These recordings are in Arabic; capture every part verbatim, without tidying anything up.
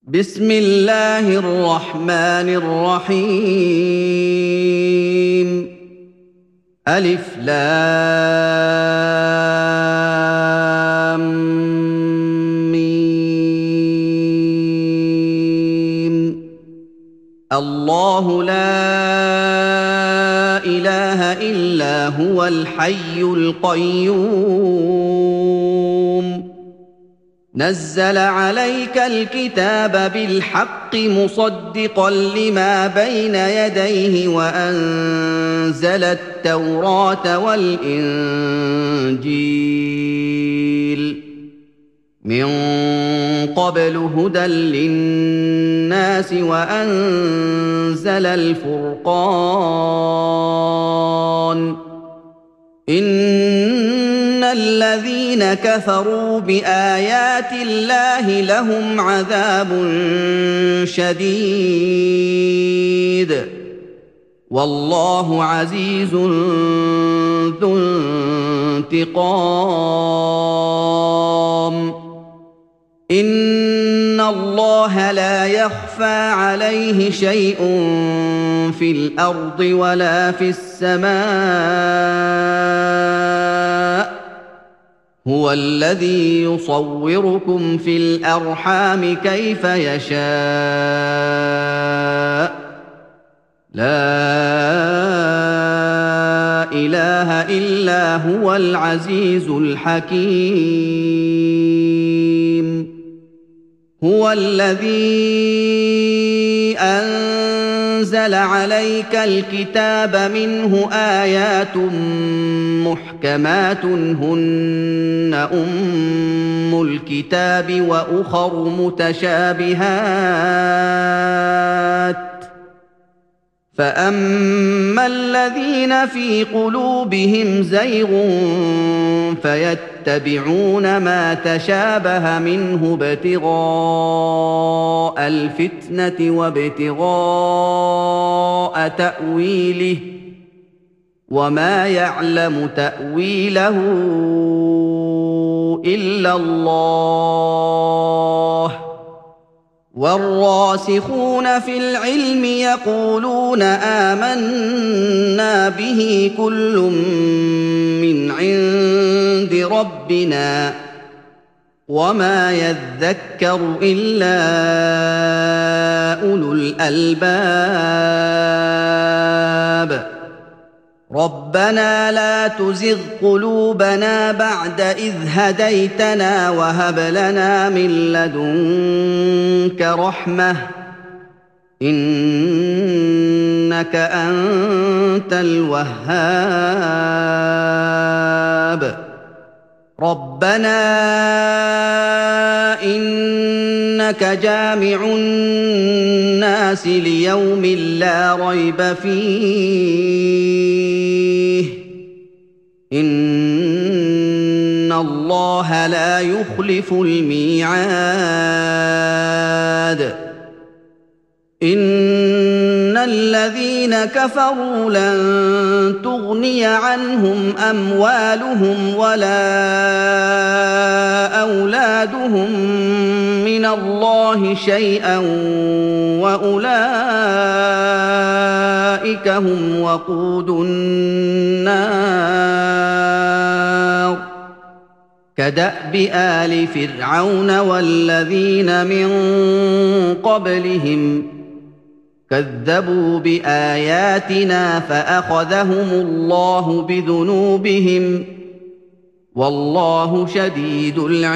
بسم الله الرحمن الرحيم ألف لام ميم الله لا إله إلا هو الحي القيوم نزل عليك الكتاب بالحق مصدقا لما بين يديه وأنزل التوراة والإنجيل من قبل هدى للناس وأنزل الفرقان إن الذين كفروا بآيات الله لهم عذاب شديد والله عزيز ذو انتقام إن الله لا يخفى عليه شيء في الأرض ولا في السماء هو الذي يصوركم في الأرحام كيف يشاء لا إله إلا هو العزيز الحكيم هو الذي أنزل عليك الكتاب منه آيات محكمات هن أم الكتاب وأخر متشابهات فأما الذين في قلوبهم زيغ فيتبعون ما تشابه منه ابتغاء الفتنة وابتغاء تأويله وما يعلم تأويله إلا الله والراسخون في العلم يقولون آمنا به كل من عند ربنا وما يذكر إلا أولو الألباب ربنا لا تزغ قلوبنا بعد إذ هديتنا وهب لنا من لدنك رحمة إنك أنت الوهاب ربنا إنك جامع الناس ليوم لا ريب فيه إن الله لا يخلف الميعاد إن الذين كفروا لن تغني عنهم أموالهم ولا أولادهم من الله شيئا وأولئك هم وقود النار كدأب آل فرعون والذين من قبلهم كذبوا بآياتنا فأخذهم الله بذنوبهم والله شديد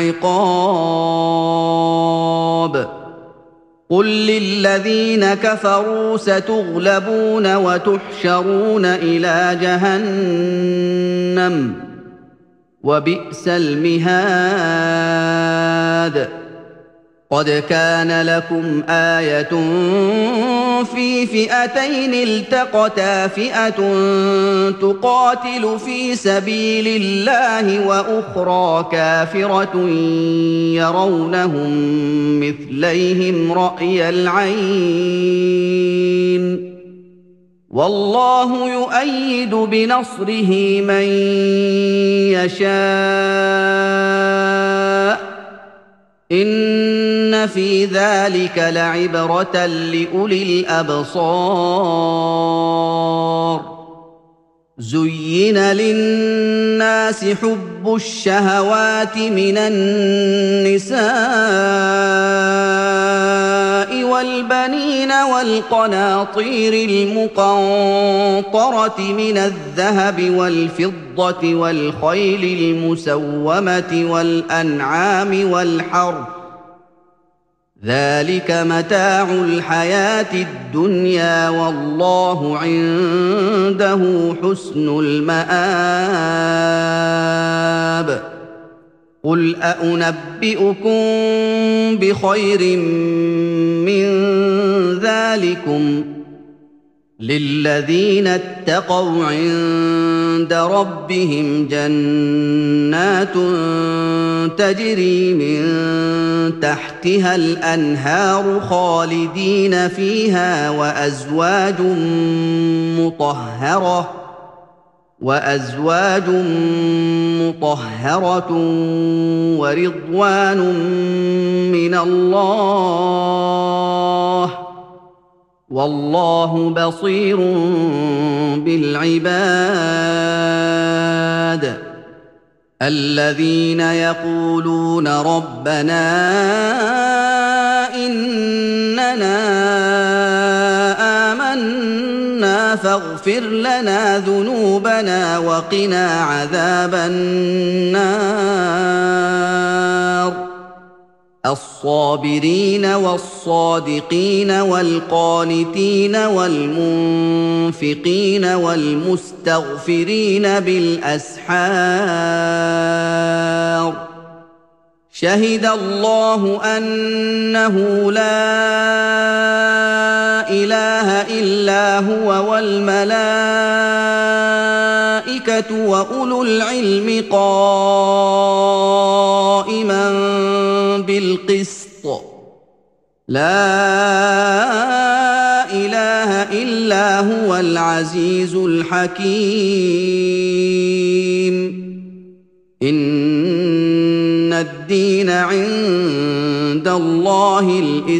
العقاب قل للذين كفروا ستغلبون وتحشرون إلى جهنم وبئس المهاد قد كان لكم آية في فئتين التقتا فئة تقاتل في سبيل الله وأخرى كافرة يرونهم مثليهم رأي العين والله يؤيد بنصره من يشاء إن إِنَّ فِي ذَلِكَ لَعِبْرَةً لِّأُولِي الْأَبْصَارِ زُيِّنَ لِلنَّاسِ حُبُّ الشَّهَوَاتِ مِنَ النِّسَاءِ وَالْبَنِينَ وَالْقَنَاطِيرِ الْمُقَنطَرَةِ مِنَ الذَّهَبِ وَالْفِضَّةِ وَالْخَيْلِ الْمُسَوَّمَةِ وَالْأَنْعَامِ وَالْحَرْثِ ۗ ذَلِكَ مَتَاعُ الْحَيَاةِ الدُّنْيَا ۖ وَاللَّهُ عِندَهُ حُسْنُ الْمَآبِ. قُلْ أَؤُنَبِّئُكُم بِخَيْرٍ مِّن ذَٰلِكُمْ ۚ لِلَّذِينَ اتَّقَوْا عِندَ رَبِّهِمْ جَنَّاتٌ تَجْرِي مِن تَحْتِهَا الْأَنْهَارُ خَالِدِينَ فِيهَا وَأَزْوَاجٌ مُّطَهَّرَةٌ وَأَزْوَاجٌ مُّطَهَّرَةٌ وَرِضْوَانٌ مِّنَ اللَّهِ ۗ وَاللَّهُ بَصِيرٌ بِالْعِبَادِ. الَّذِينَ يَقُولُونَ رَبَّنَا إِنَّنَا آمَنَّا فَاغْفِرْ لَنَا ذُنُوبَنَا وَقِنَا عَذَابَ النَّارِ. الصَّابِرِينَ وَالصَّادِقِينَ وَالْقَانِتِينَ وَالْمُنفِقِينَ وَالْمُسْتَغْفِرِينَ بِالْأَسْحَارِ. شَهِدَ اللَّهُ أَنَّهُ لَا إِلَٰهَ إِلَّا هُوَ وَالْمَلَائِكَةُ وَأُولُو الْعِلْمِ قَائِمًا بِالْقِسْطِ ۚ لَا إِلَٰهَ إِلَّا هُوَ الْعَزِيزُ الْحَكِيمُ. إِنَّ الدِّينَ عِندَ اللَّهِ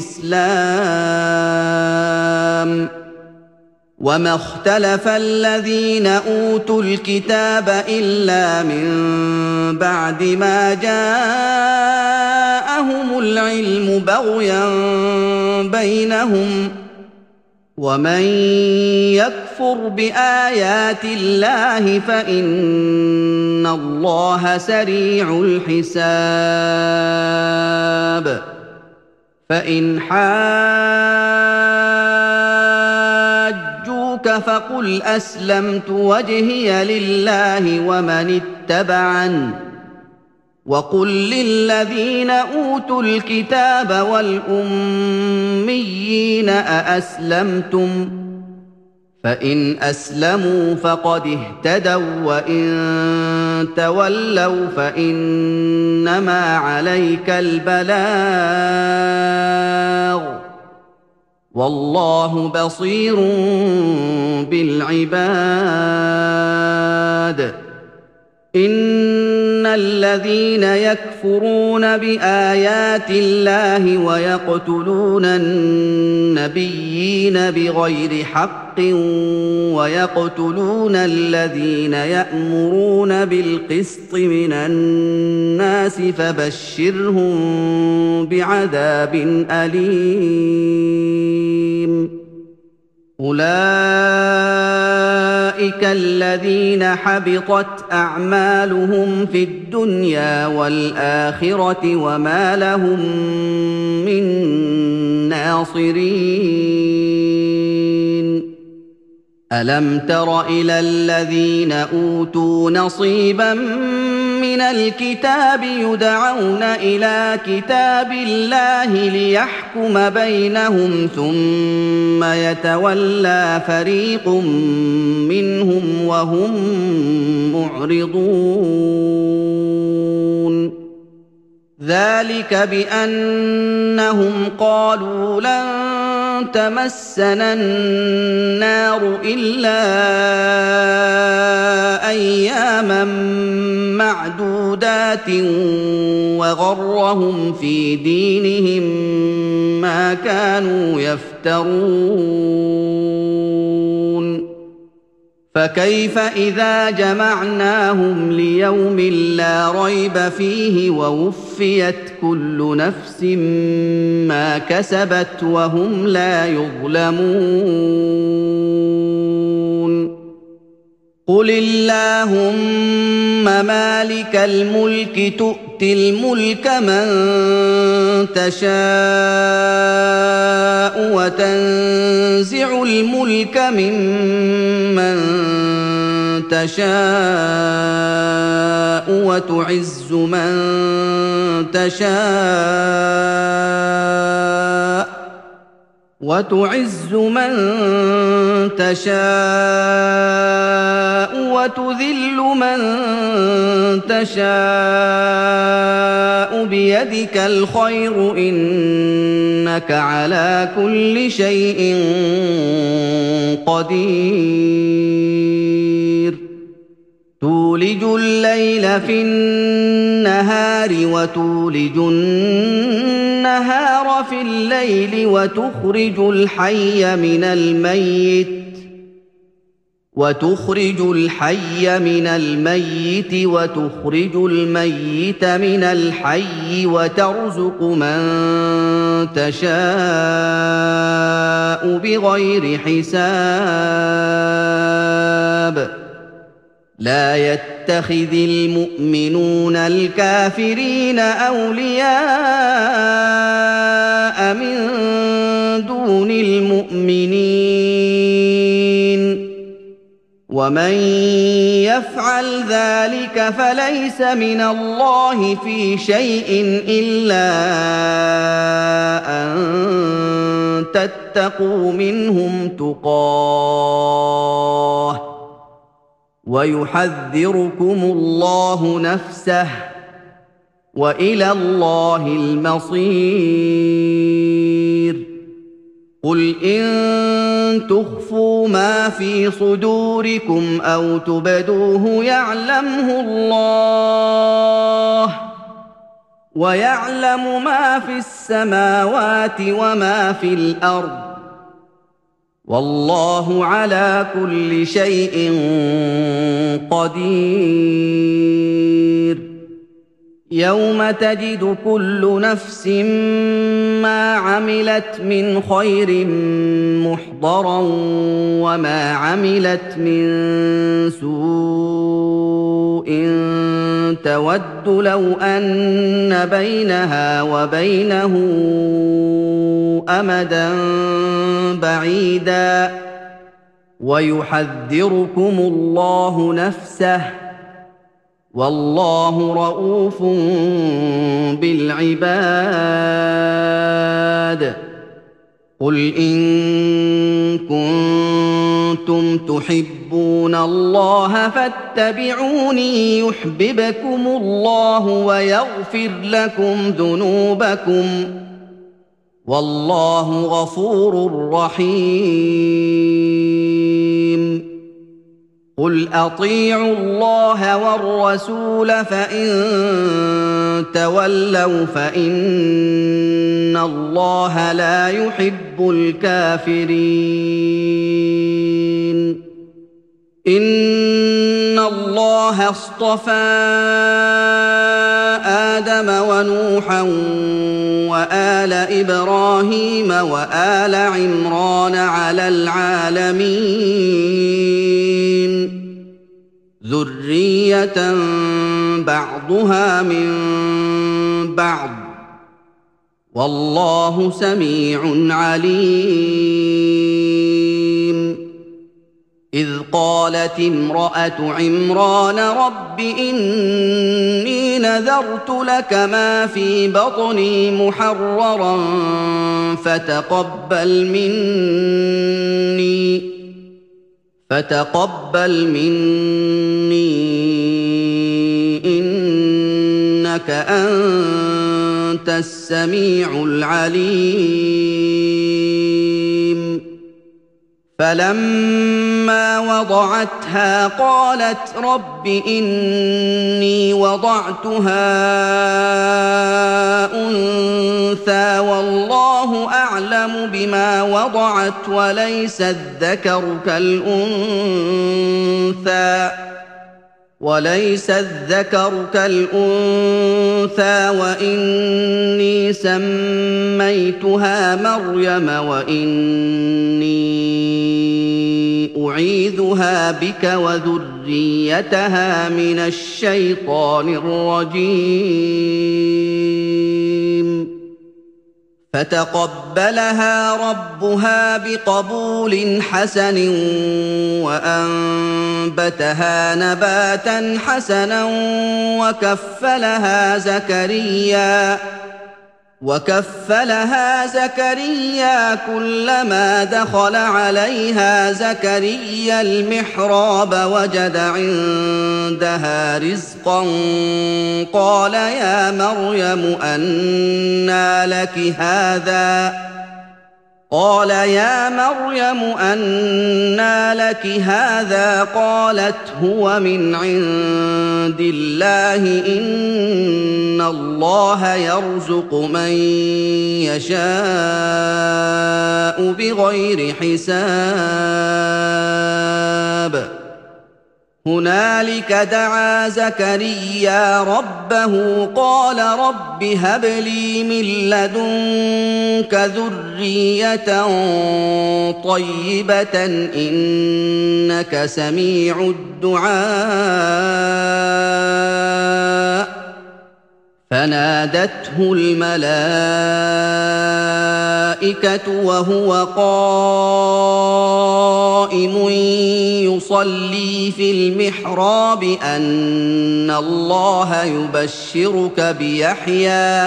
الْإِسْلَامُ ۗ وَمَا اخْتَلَفَ الَّذِينَ أُوتُوا الْكِتَابَ إِلَّا مِن بَعْدِ مَا جَاءَهُمُ الْعِلْمُ بَغْيًا بَيْنَهُمْ ۗ وَمَن يَكْفُرْ بِآيَاتِ اللَّهِ فَإِنَّ اللَّهَ سَرِيعُ الْحِسَابِ. فَإِنْ حَاجُّوكَ فَقُلْ أَسْلَمْتُ وَجْهِيَ لِلَّهِ وَمَنِ اتَّبَعَنِ ۗ وَقُل لِّلَّذِينَ أُوتُوا الْكِتَابَ وَالْأُمِّيِّينَ أَأَسْلَمْتُمْ ۚ فَإِنْ أَسْلَمُوا فَقَدِ اهْتَدَوا ۖ وَّإِن تَوَلَّوْا فَإِنَّمَا عَلَيْكَ الْبَلَاغُ ۗ وَاللَّهُ بَصِيرٌ بِالْعِبَادِ. إِنَّ الَّذِينَ يَكْفُرُونَ بِآيَاتِ اللَّهِ وَيَقْتُلُونَ النَّبِيِّينَ بِغَيْرِ حَقٍّ وَيَقْتُلُونَ الَّذِينَ يَأْمُرُونَ بِالْقِسْطِ مِنَ النَّاسِ فَبَشِّرْهُم بِعَذَابٍ أَلِيمٍ. أُولَٰئِكَ الَّذِينَ حَبِطَتْ أَعْمَالُهُمْ فِي الدُّنْيَا وَالْآخِرَةِ وَمَا لَهُم مِّن نَّاصِرِينَ. أَلَمْ تَرَ إِلَى الَّذِينَ أُوتُوا نَصِيبًا مِّنَ الْكِتَابِ يُدْعَوْنَ إِلَىٰ كِتَابِ اللَّهِ لِيَحْكُمَ بَيْنَهُمْ ثُمَّ يَتَوَلَّىٰ فَرِيقٌ مِّنْهُمْ وَهُم مُّعْرِضُونَ. ذَٰلِكَ بِأَنَّهُمْ قَالُوا لَن تمسنا النار إلا أياما معدودات وغرهم في دينهم ما كانوا يفترون فكيف إذا جمعناهم ليوم لا ريب فيه ووفيت كل نفس ما كسبت وهم لا يظلمون قل اللهم مالك الملك تؤتي الملك من تشاء وتنزع الملك ممن تشاء وتعز من تشاء وتعز من تشاء وتذل من تشاء بيدك الخير إنك على كل شيء قدير تولج الليل في النهار وتولج النهار في الليل وتخرج الحي من الميت وتخرج الحي من الميت وتخرج الميت من الحي وترزق من تشاء بغير حساب لا يتخذ المؤمنون الكافرين أولياء من دون المؤمنين ومن يفعل ذلك فليس من الله في شيء إلا أن تتقوا منهم تقاه ويحذركم الله نفسه وإلى الله المصير قل إن تخفوا ما في صدوركم أو تبدوه يعلمه الله ويعلم ما في السماوات وما في الأرض والله على كل شيء قدير يوم تجد كل نفس ما عملت من خير محضرا وما عملت من سوء تود لو أن بينها وبينه أمدا بعيدا ويحذركم الله نفسه والله رءوف بالعباد قل إن كنتم تحبون الله فاتبعوني يحببكم الله ويغفر لكم ذنوبكم والله غفور رحيم قل أطيعوا الله والرسول فإن تولوا فإن الله لا يحب الكافرين إن الله اصطفى آدم ونوحا وآل إبراهيم وآل عمران على العالمين ذرية بعضها من بعض والله سميع عليم إذ قالت امرأة عمران رب إني نذرت لك ما في بطني محررا فتقبل مني فتقبل مني إنك أنت السميع العليم فلما وضعتها قالت رب إني وضعتها أنثى والله أعلم بما وضعت وليس الذكر كالأنثى وليس الذكر كالأنثى وإني سميتها مريم وإني أعيذها بك وذريتها من الشيطان الرجيم فتقبلها ربها بقبول حسن وأنبتها نباتا حسنا وكفلها زكريا وكفلها زكريا كلما دخل عليها زكريا المحراب وجد عندها رزقا قال يا مريم أنى لك هذا قال يا مريم أنى لك هذا قالت هو من عند الله إن الله يرزق من يشاء بغير حساب هنالك دعا زكريا ربه قال رب هب لي من لدنك ذرية طيبة إنك سميع الدعاء فنادته الملائكة وهو قائم يصلي في المحراب أن الله يبشرك بيحيى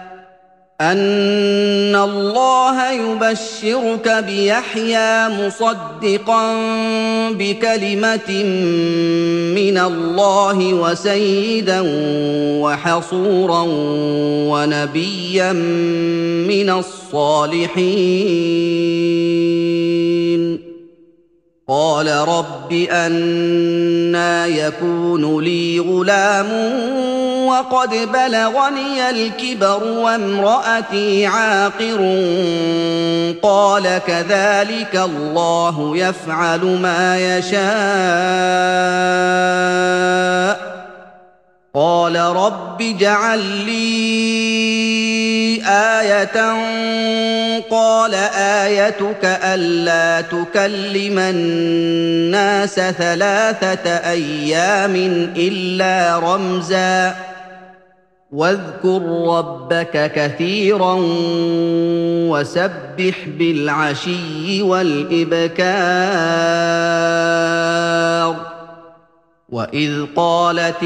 أن الله يبشرك بيحيى مصدقا بكلمة من الله وسيدا وحصورا ونبيا من الصالحين قال رب أنى يكون لي غلام وقد بلغني الكبر وامرأتي عاقر قال كذلك الله يفعل ما يشاء قال رب اجعل لي آية قال آيتك ألا تكلم الناس ثلاثة أيام إلا رمزا واذكر ربك كثيرا وسبح بالعشي والإبكار وإذ قالت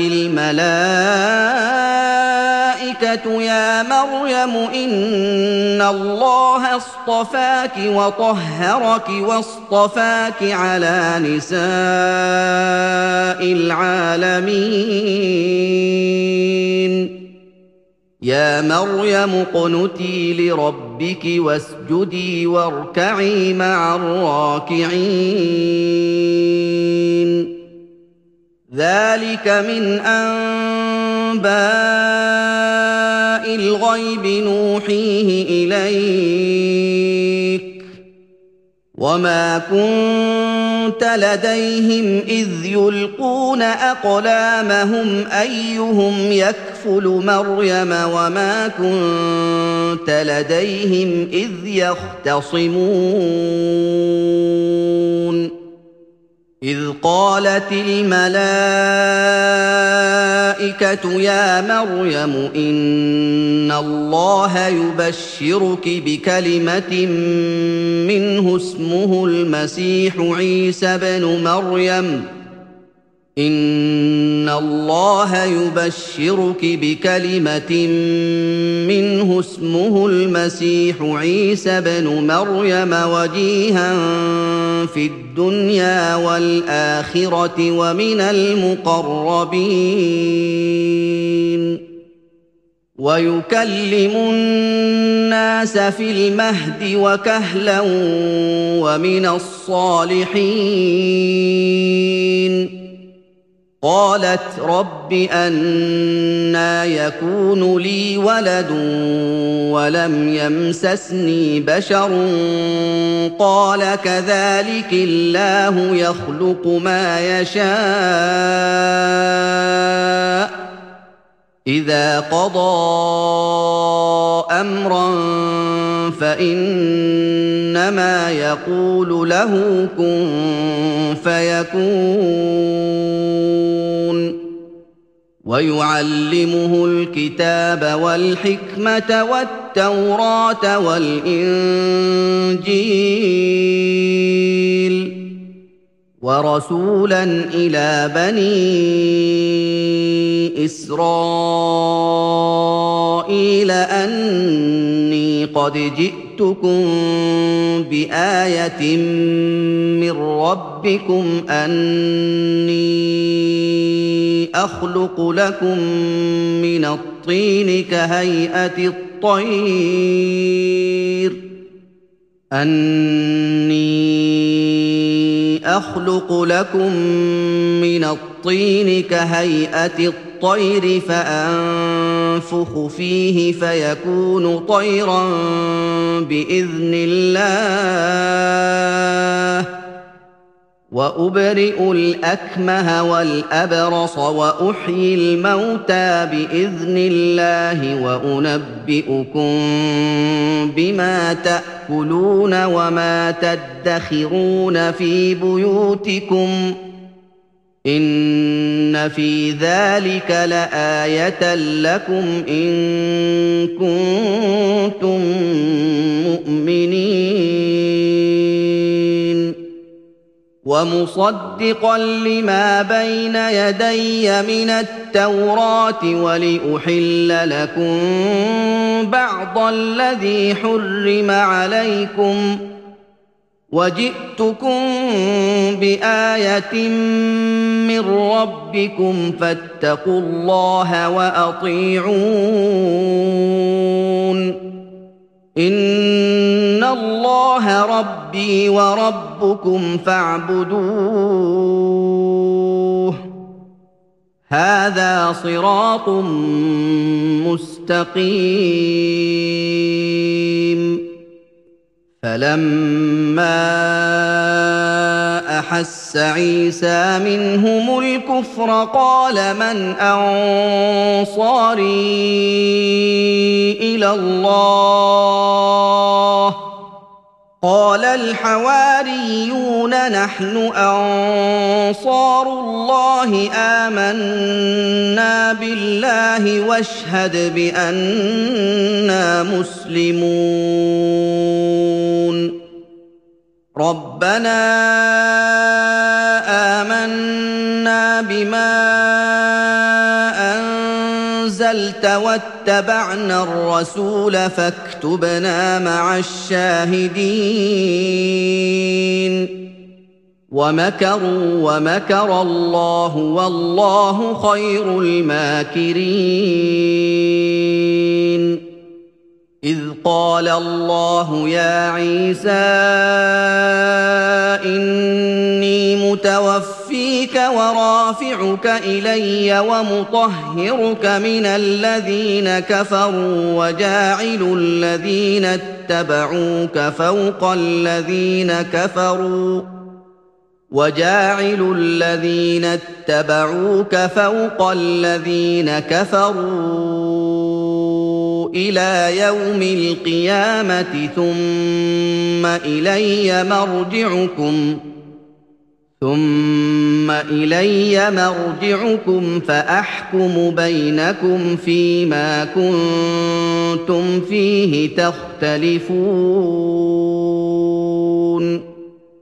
الملائكة يا مريم إن الله اصطفاك وطهرك واصطفاك على نساء العالمين يا مريم اقنتي لربك واسجدي واركعي مع الراكعين ذلك من أنباء الغيب نوحيه إليك وما كنت لديهم إذ يلقون أقلامهم أيهم يكفل مريم وما كنت لديهم إذ يختصمون إذ قالت الملائكة يا مريم إن الله يبشرك بكلمة منه اسمه المسيح عيسى بن مريم إن الله يبشرك بكلمة منه اسمه المسيح عيسى بن مريم وجيها في الدنيا والآخرة ومن المقربين ويكلم الناس في المهد وكهلا ومن الصالحين قالت رب أنى يكون لي ولد ولم يمسسني بشر قال كذلك الله يخلق ما يشاء إذا قضى أمرا فإنما يقول له كن فيكون ويعلمه الكتاب والحكمة والتوراة والإنجيل ورسولا إلى بني إسرائيل أني قد جئتكم بآية من ربكم أني أخلق لكم من الطين كهيئة الطير أني أخلق لكم من الطين كهيئة الطير فأنفخ فيه فيكون طيرا بإذن الله وأبرئ الأكمه والأبرص وأحيي الموتى بإذن الله وأنبئكم بما تأكلون وما تدخرون في بيوتكم إن في ذلك لآية لكم إن كنتم مؤمنين ومصدقا لما بين يدي من التوراة ولأحل لكم بعض الذي حرم عليكم وجئتكم بآية من ربكم فاتقوا الله وأطيعون إن الله ربي وربكم فاعبدوه هذا صراط مستقيم فلما أحس عيسى منهم الكفر قال من أنصاري إلى الله قال الحواريون نحن أنصار الله آمنا بالله واشهد بأننا مسلمون ربنا آمنا بما أنزلت واتبعنا الرسول فاكتبنا مع الشاهدين ومكروا ومكر الله والله خير الماكرين إذ قال الله يا عيسى إني متوفيك ورافعك إلي ومطهرك من الذين كفروا وجاعل الذين اتبعوك فوق الذين كفروا وجاعل الذين اتبعوك فوق الذين كفروا إلى يوم القيامة ثم إلي مرجعكم ثم إلي مرجعكم فأحكم بينكم فيما كنتم فيه تختلفون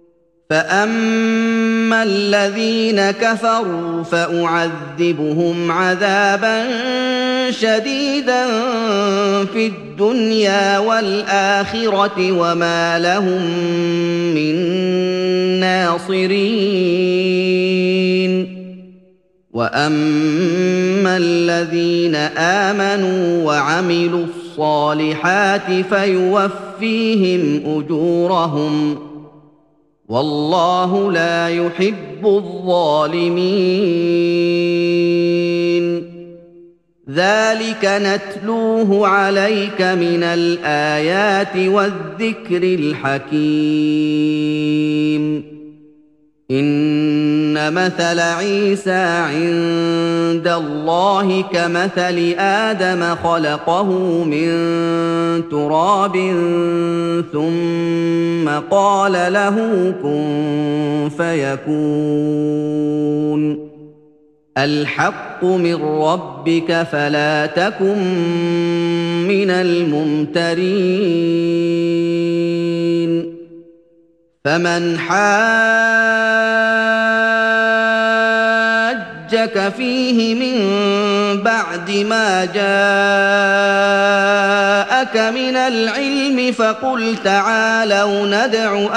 فأما الذين كفروا فأعذبهم عذابا شديدا في الدنيا والآخرة وما لهم من ناصرين وَأَمَّا الَّذِينَ آمَنُوا وَعَمِلُوا الصَّالِحَاتِ فَيُوَفِّيهِمْ أُجُورَهُمْ وَاللَّهُ لَا يُحِبُّ الظَّالِمِينَ ذَلِكَ نَتْلُوهُ عَلَيْكَ مِنَ الْآيَاتِ وَالذِّكْرِ الْحَكِيمِ إِنَّ مَثَلَ عِيسَىٰ عِندَ اللَّهِ كَمَثَلِ آدَمَ خَلَقَهُ مِن تُرَابٍ ثُمَّ قَالَ لَهُ كُن فَيَكُونُ الْحَقُّ مِن رَّبِّكَ فَلَا تَكُن مِّنَ الْمُمْتَرِينَ فَمَنْ حَاجَّكَ فِيهِ مِن بَعْدِ مَا جَاءَكَ مِنَ الْعِلْمِ فَقُلْ تَعَالَوْا نَدْعُ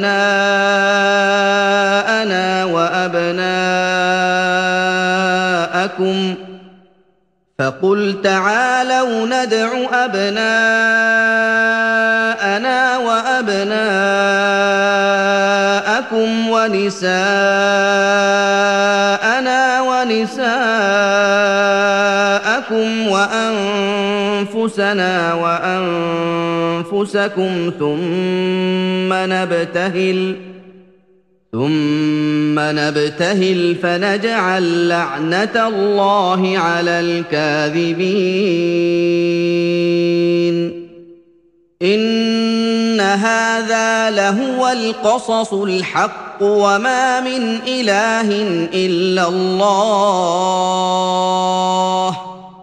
أَبْنَاءَنَا وَأَبْنَاءَكُمْ فَقُلْ تَعَالَوْا نَدْعُ أَبْنَاءَنَا وَأَبْنَاءَكُمْ وَنِسَاءَنَا وَنِسَاءَكُمْ وَأَنفُسَنَا وَأَنفُسَكُمْ ثُمَّ نَبْتَهِلْ ثُمَّ نَبْتَهِلْ فَنَجْعَلْ لَعْنَتَ اللَّهِ عَلَى الْكَاذِبِينَ إِنَّ هَٰذَا لَهُوَ الْقَصَصُ الْحَقُّ وَمَا مِنْ إِلَٰهٍ إِلَّا اللَّهُ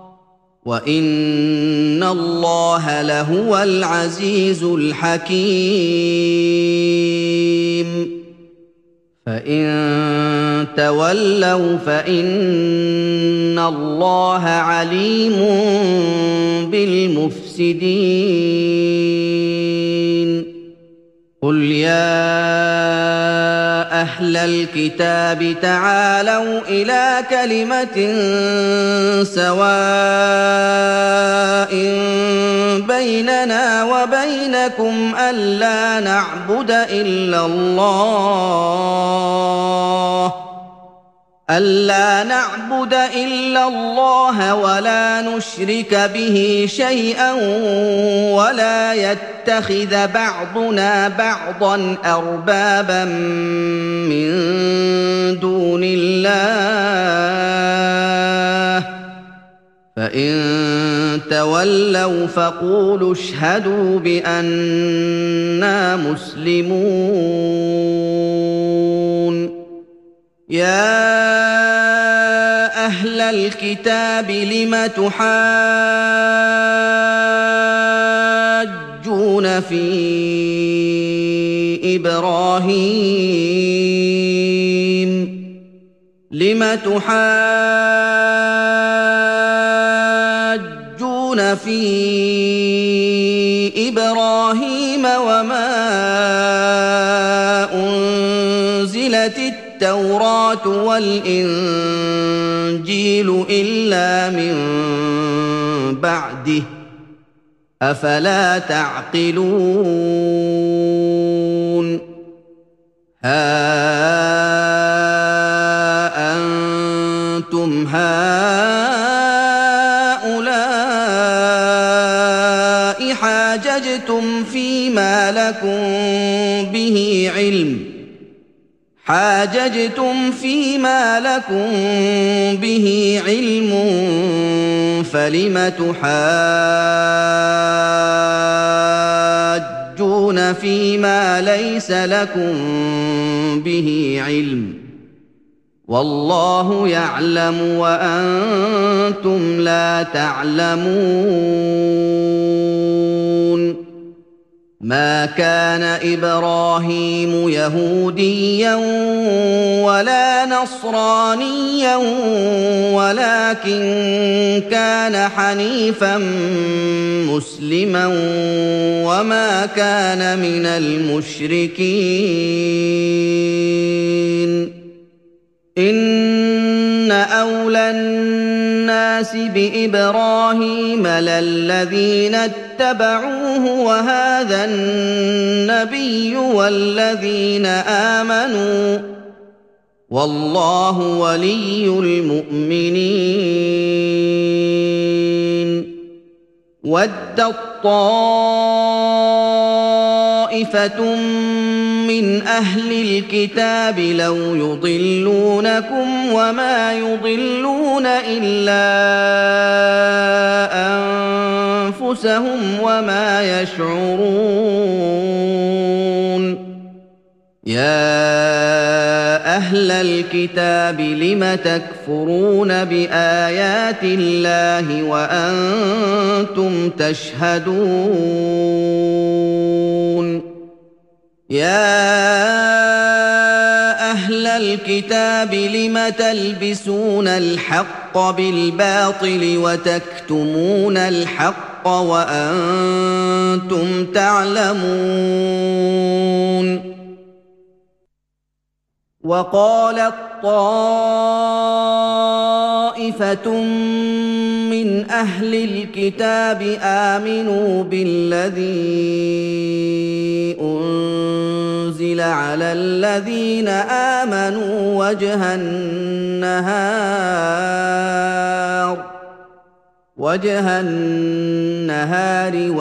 وَإِنَّ اللَّهَ لَهُوَ الْعَزِيزُ الْحَكِيمُ فَإِن تَوَلَّوْا فَإِنَّ اللَّهَ عَلِيمٌ بِالْمُفْسِدِينَ قُلْ يَا أَهْلَ الْكِتَابِ تَعَالَوْا إِلَىٰ كَلِمَةٍ سَوَاءٍ بَيْنَنَا وَبَيْنَكُمْ أَلَّا نَعْبُدَ إِلَّا اللَّهَ أَلَّا نَعْبُدَ إِلَّا اللَّهَ وَلَا نُشْرِكَ بِهِ شَيْئًا وَلَا يَتَّخِذَ بَعْضُنَا بَعْضًا أَرْبَابًا مِّن دُونِ اللَّهِ فَإِن تَوَلَّوْا فَقُولُوا اشْهَدُوا بِأَنَّا مُسْلِمُونَ يَا أَهْلَ الْكِتَابِ لِمَ تُحَاجُّونَ فِي إِبْرَاهِيمَ لِمَ تُحَاجُّونَ فِي إِبْرَاهِيمَ وَمَا أُنزِلَتِ التَّوْرَاةُ وَالْإِنجِيلُ إِلَّا مِن بَعْدِهِ ۚ أَفَلَا تَعْقِلُونَ هَا أَنتُمْ هَٰؤُلَاءِ حَاجَجْتُمْ فِيمَا لَكُم بِهِ عِلْمٌ حاججتم فيما لكم به علم فلم تحاجون فيما ليس لكم به علم والله يعلم وأنتم لا تعلمون ما كان إبراهيم يهوديا ولا نصرانيا ولكن كان حنيفا مسلما وما كان من المشركين إن أول الناس بإبراهيم للذين اتبعوه وهذا النبي والذين آمنوا والله ولي المؤمنين ودت طائفة من أهل الكتاب لو يضلونكم وما يضلون إلا أنفسهم وما يشعرون يا أهل الكتاب لم تكفرون بآيات الله وأنتم تشهدون يا أهل الكتاب لم تلبسون الحق بالباطل وتكتمون الحق وأنتم تعلمون وقالت طائفة من أهل الكتاب آمنوا بالذي أنزل على الذين آمنوا وجه النهار وجه النهار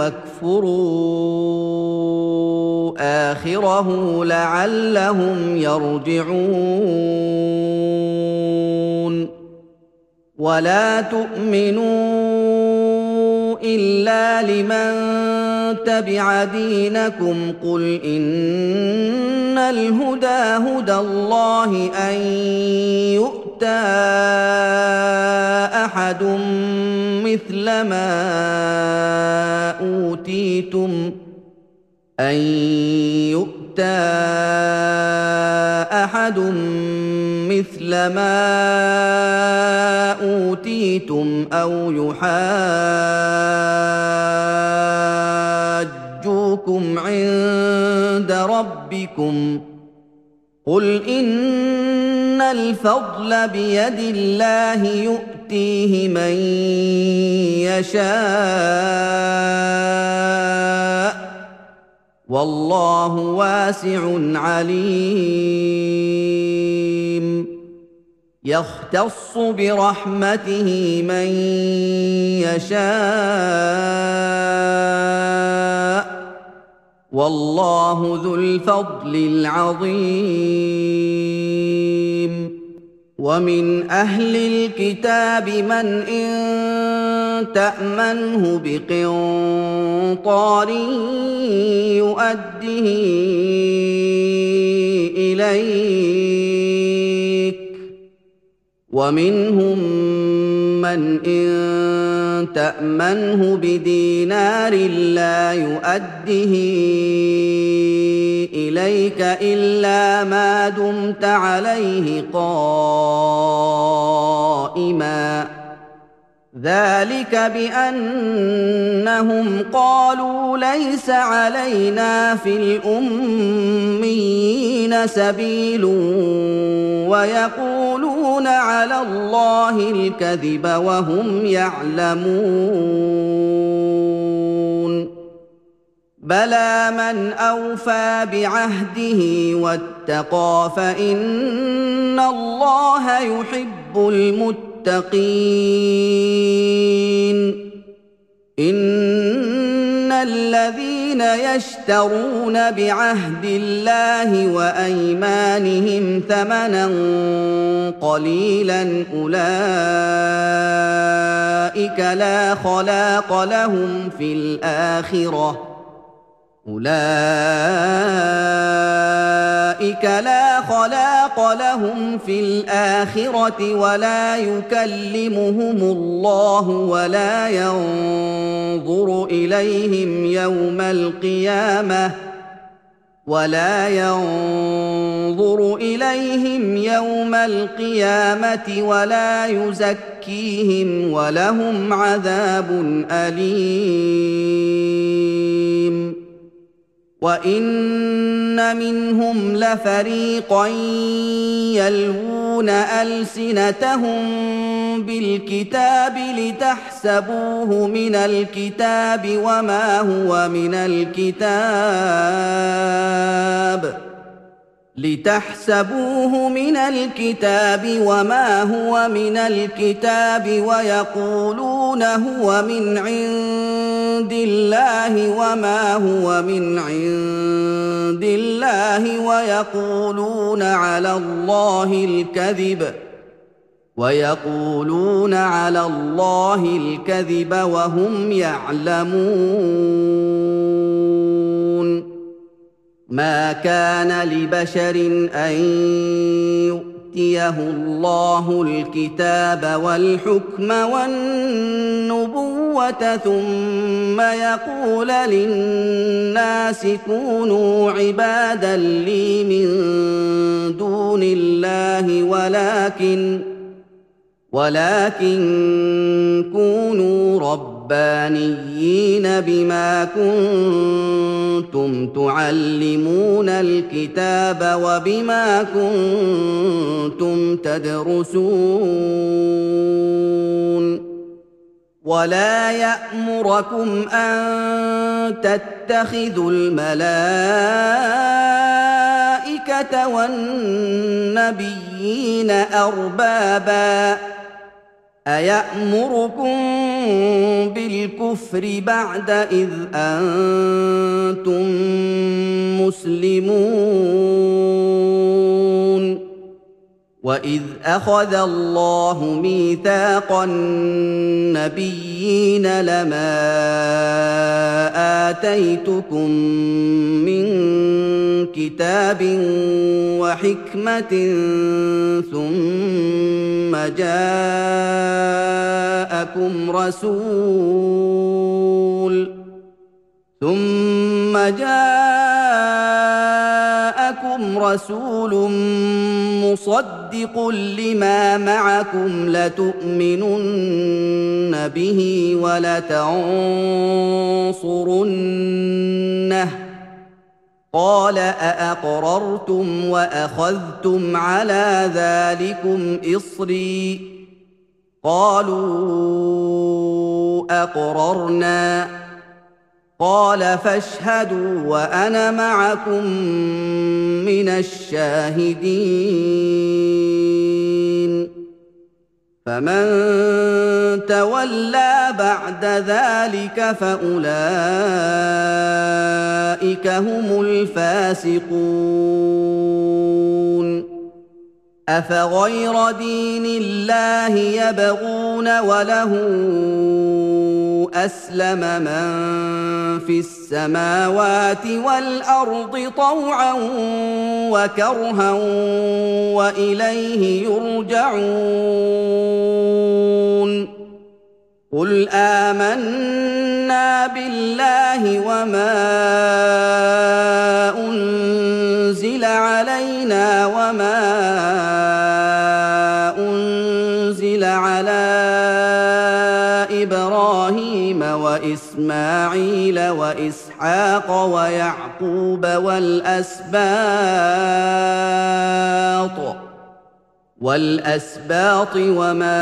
واكفروا آخره لعلهم يرجعون ولا تؤمنوا إلا لمن تبع دينكم قل إن الهدى هدى الله أن يؤتى أحد مثل ما أوتيتم أن يؤتى أحد مثل ما أوتيتم أو يحاجوكم عند ربكم قل إن الفضل بيد الله يؤتيه من يشاء والله واسع عليم يختص برحمته من يشاء والله ذو الفضل العظيم ومن أهل الكتاب من إن تأمنه بقنطار يؤده إليك ومنهم من إن تأمنه بدينار لا يؤده إليك إلا ما دمت عليه قائما ذلك بأنهم قالوا ليس علينا في الأميين سبيل ويقولون على الله الكذب وهم يعلمون بلى من أوفى بعهده واتقى فإن الله يحب المتقين المتقين إن الذين يشترون بعهد الله وأيمانهم ثمنا قليلا أولئك لا خلاق لهم في الآخرة أولئك لا خلاق لهم في الآخرة ولا يكلمهم الله ولا ينظر إليهم يوم القيامة ولا ينظر إليهم يوم القيامة ولا يزكيهم ولهم عذاب أليم وَإِنَّ مِنْهُمْ لَفَرِيقًا يَلْوُونَ أَلْسِنَتَهُم بِالْكِتَابِ لِتَحْسَبُوهُ مِنَ الْكِتَابِ وَمَا هُوَ مِنَ الْكِتَابِ لِتَحْسَبُوهُ مِنَ الْكِتَابِ وَمَا هُوَ مِنَ الْكِتَابِ وَيَقُولُونَ هُوَ مِنْ عِندِ اللَّهِ وَمَا هُوَ مِنْ عِندِ اللَّهِ وَيَقُولُونَ عَلَى اللَّهِ الْكَذِبَ وَيَقُولُونَ عَلَى اللَّهِ الْكَذِبَ وَهُمْ يَعْلَمُونَ مَا كَانَ لِبَشَرٍ أَن يُؤْتِيَهُ اللَّهُ الْكِتَابَ وَالْحُكْمَ وَالنُّبُوَّةَ ثُمَّ يَقُولَ لِلنَّاسِ كُونُوا عِبَادًا لِّي مِن دُونِ اللَّهِ وَلَٰكِن وَلَٰكِن كُونُوا رَبَّانِيِّينَ بِمَا كُنتُمْ تُعَلِّمُونَ الْكِتَابَ وَبِمَا كُنتُمْ تَدْرُسُونَ وَلَا يَأْمُرَكُمْ أَن تَتَّخِذُوا الْمَلَائِكَةَ وَالنَّبِيِّينَ أَرْبَابًا أَيَأْمُرُكُم بِالْكُفْرِ بَعْدَ إِذْ أَنتُم مُّسْلِمُونَ وَإِذْ أَخَذَ اللَّهُ مِيثَاقَ النَّبِيِّينَ لَمَا آتَيْتُكُم مِّن كِتَابٍ وَحِكْمَةٍ ثُمَّ جَاءَكُمْ رَسُولٌ ثُمَّ جَاءَكُمْ رَسُولٌ مُصَدِّقٌ لِّمَا مَعَكُمْ لَتُؤْمِنُنَّ بِهِ وَلَتَنصُرُنَّهُ قَالَ أَأَقْرَرْتُمْ وَأَخَذْتُمْ عَلَىٰ ذَٰلِكُمْ إِصْرِي قَالُوا أَقْرَرْنَا قَالَ فَاشْهَدُوا وَأَنَا مَعَكُم مِّنَ الشَّاهِدِينَ فَمَن تَوَلَّىٰ بَعْدَ ذَٰلِكَ فَأُولَٰئِكَ هُمُ الْفَاسِقُونَ أَفَغَيْرَ دِينِ اللَّهِ يَبْغُونَ وَلَهُ أَسْلَمَ مَن فِي السَّمَاوَاتِ وَالْأَرْضِ طَوْعًا وَكَرْهًا وَإِلَيْهِ يُرْجَعُونَ قُلْ آمَنَّا بِاللَّهِ وَمَا أُنزِلَ عَلَيْنَا وَمَا أُنزِلَ عَلَىٰ إِبْرَاهِيمَ وَإِسْمَاعِيلَ وَإِسْحَاقَ وَيَعْقُوبَ وَالْأَسْبَاطِ وَالْأَسْبَاطِ وَمَا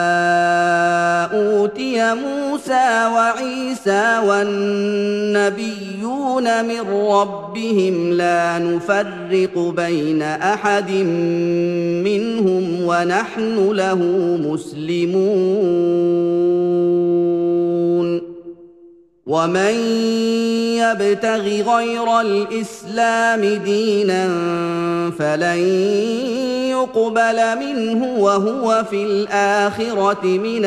أُوتِيَ مُوسَىٰ وَعِيسَىٰ وَالنَّبِيُّونَ مِن رَّبِّهِمْ لَا نُفَرِّقُ بَيْنَ أَحَدٍ مِّنْهُمْ وَنَحْنُ لَهُ مُسْلِمُونَ وَمَن يَبْتَغِ غَيْرَ الْإِسْلَامِ دِينًا فَلَن يُقْبَلَ مِنْهُ وَهُوَ فِي الْآخِرَةِ مِنَ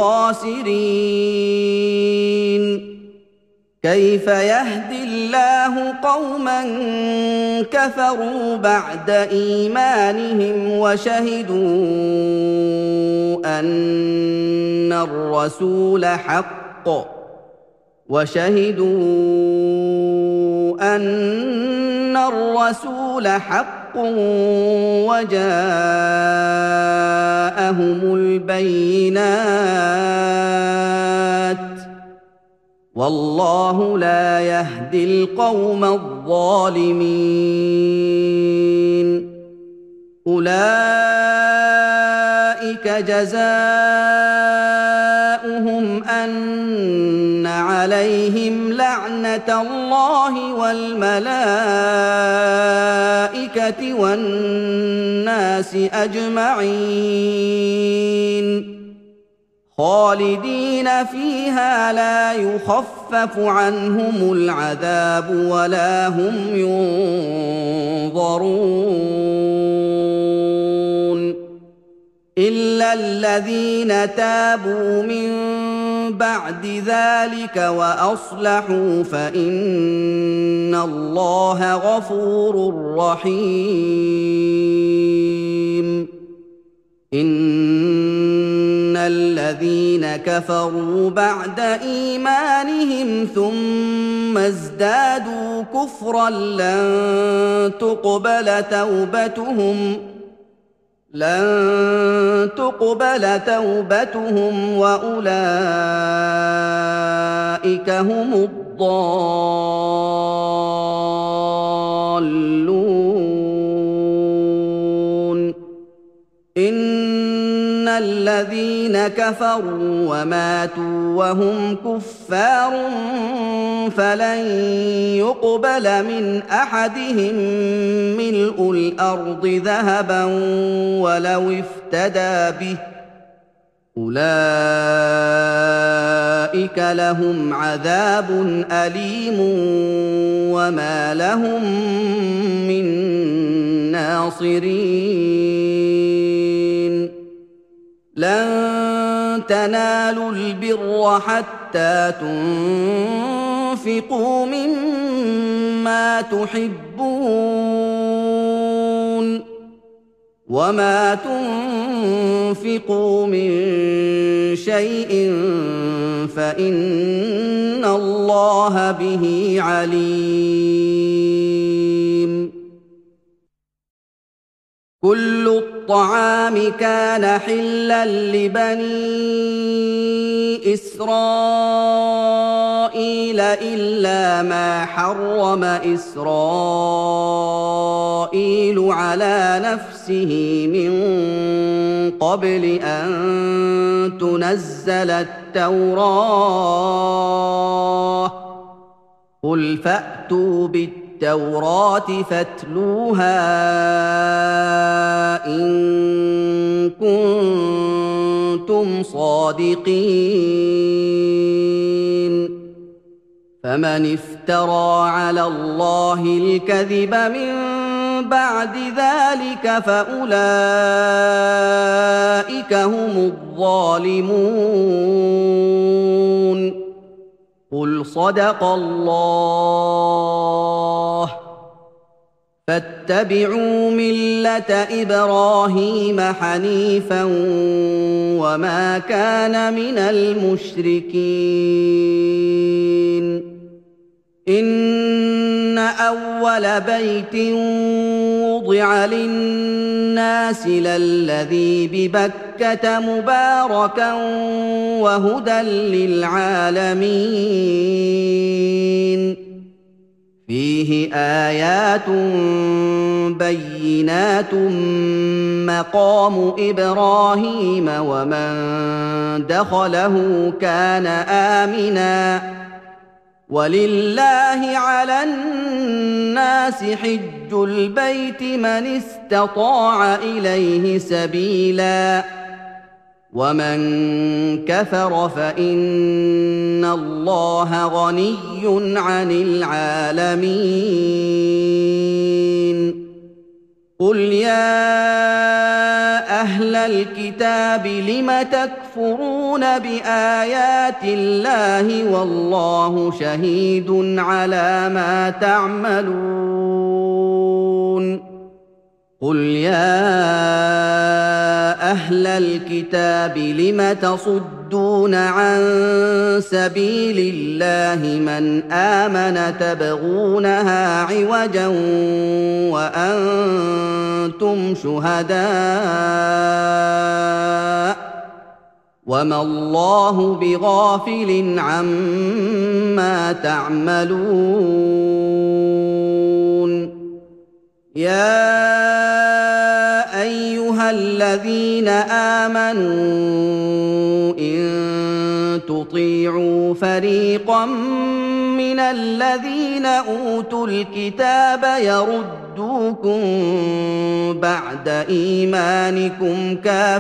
الْخَاسِرِينَ كَيْفَ يَهْدِي اللَّهُ قَوْمًا كَفَرُوا بَعْدَ إِيمَانِهِمْ وَشَهِدُوا أَنَّ الرَّسُولَ حَقٌّ وَشَهِدُوا أَنَّ الرَّسُولَ حَقٌّ وَجَاءَهُمُ الْبَيِّنَاتُ والله لا يهدي القوم الظالمين أولئك جزاؤهم أن عليهم لعنة الله والملائكة والناس أجمعين خالدين فيها لا يخفف عنهم العذاب ولا هم ينظرون إلا الذين تابوا من بعد ذلك وأصلحوا فإن الله غفور رحيم إن الذين كفروا بعد إيمانهم ثم ازدادوا كفرا لن تقبل توبتهم لن تقبل توبتهم وأولئك هم الضالون إن الذين كفروا وماتوا وهم كفار فلن يقبل من أحدهم ملء الأرض ذهبا ولو افتدى به أولئك لهم عذاب أليم وما لهم من ناصرين لن تنالوا البر حتى تنفقوا مما تحبون وما تنفقوا من شيء فإن الله به عليم كل الطعام كان حلا لبني إسرائيل إلا ما حرم إسرائيل على نفسه من قبل أن تنزل التوراة قل فأتوا بالتوراة التوراة فاتلوها إن كنتم صادقين فمن افترى على الله الكذب من بعد ذلك فأولئك هم الظالمون قل صدق الله فاتبعوا ملة إبراهيم حنيفا وما كان من المشركين إن أول بيت وضع للناس للذي ببكة مباركا وهدى للعالمين فيه آيات بينات مقام إبراهيم ومن دخله كان آمناً ولله على الناس حج البيت من استطاع إليه سبيلا ومن كفر فإن الله غني عن العالمين قل يا أهل الكتاب لم تكفرون بآيات الله والله شهيد على ما تعملون قل يا أهل الكتاب لم تصدون عن سبيل الله من آمن تبغونها عوجا وأنتم شهداء وما الله بغافل عما تعملون يا أيها الذين آمنوا إن تطيعوا فريقا من الذين أوتوا الكتاب يردوكم بعد إيمانكم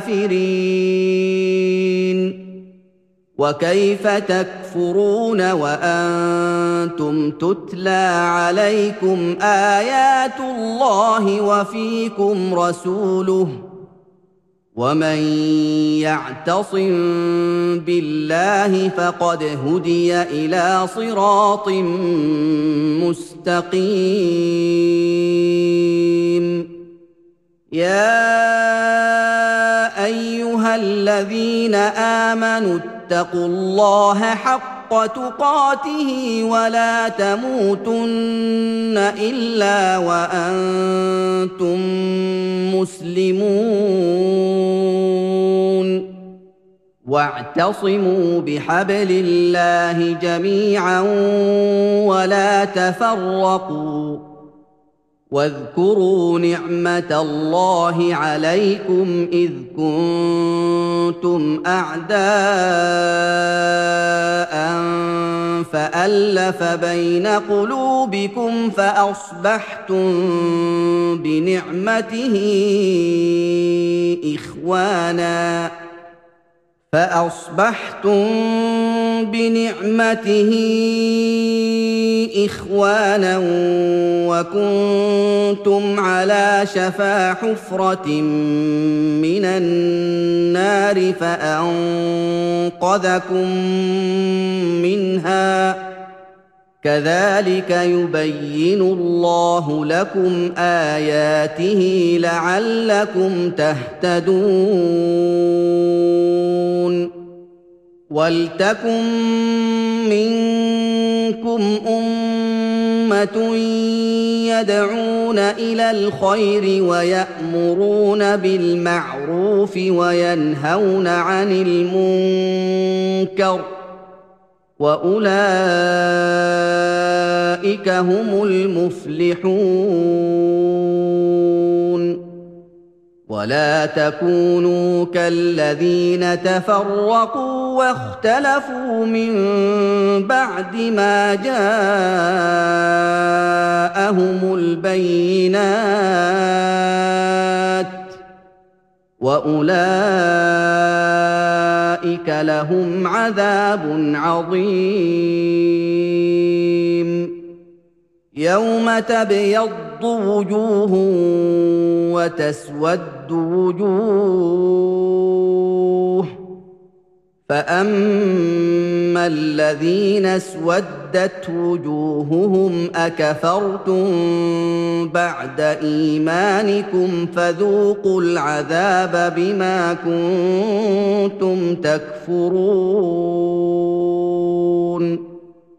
كافرين وكيف تكفرون وأنتم تتلى عليكم آيات الله وفيكم رسوله ومن يعتصم بالله فقد هدي إلى صراط مستقيم يا أيها الذين آمنوا اتقوا الله حق تقاته ولا تموتن إلا وأنتم مسلمون واعتصموا بحبل الله جميعا ولا تفرقوا واذكروا نعمة الله عليكم إذ كنتم أعداء فألف بين قلوبكم فأصبحتم بنعمته إخوانا فأصبحتم بنعمته إخوانا وكنتم على شفا حفرة من النار فأنقذكم منها كذلك يبين الله لكم آياته لعلكم تهتدون ولتكن منكم أمة يدعون إلى الخير ويأمرون بالمعروف وينهون عن المنكر وأولئك هم المفلحون ولا تكونوا كالذين تفرقوا واختلفوا من بعد ما جاءهم البينات وأولئك لهم عذاب عظيم يوم تبيض وجوه وتسود وجوه فأما الذين اسودت وجوههم أكفرتم بعد إيمانكم فذوقوا العذاب بما كنتم تكفرون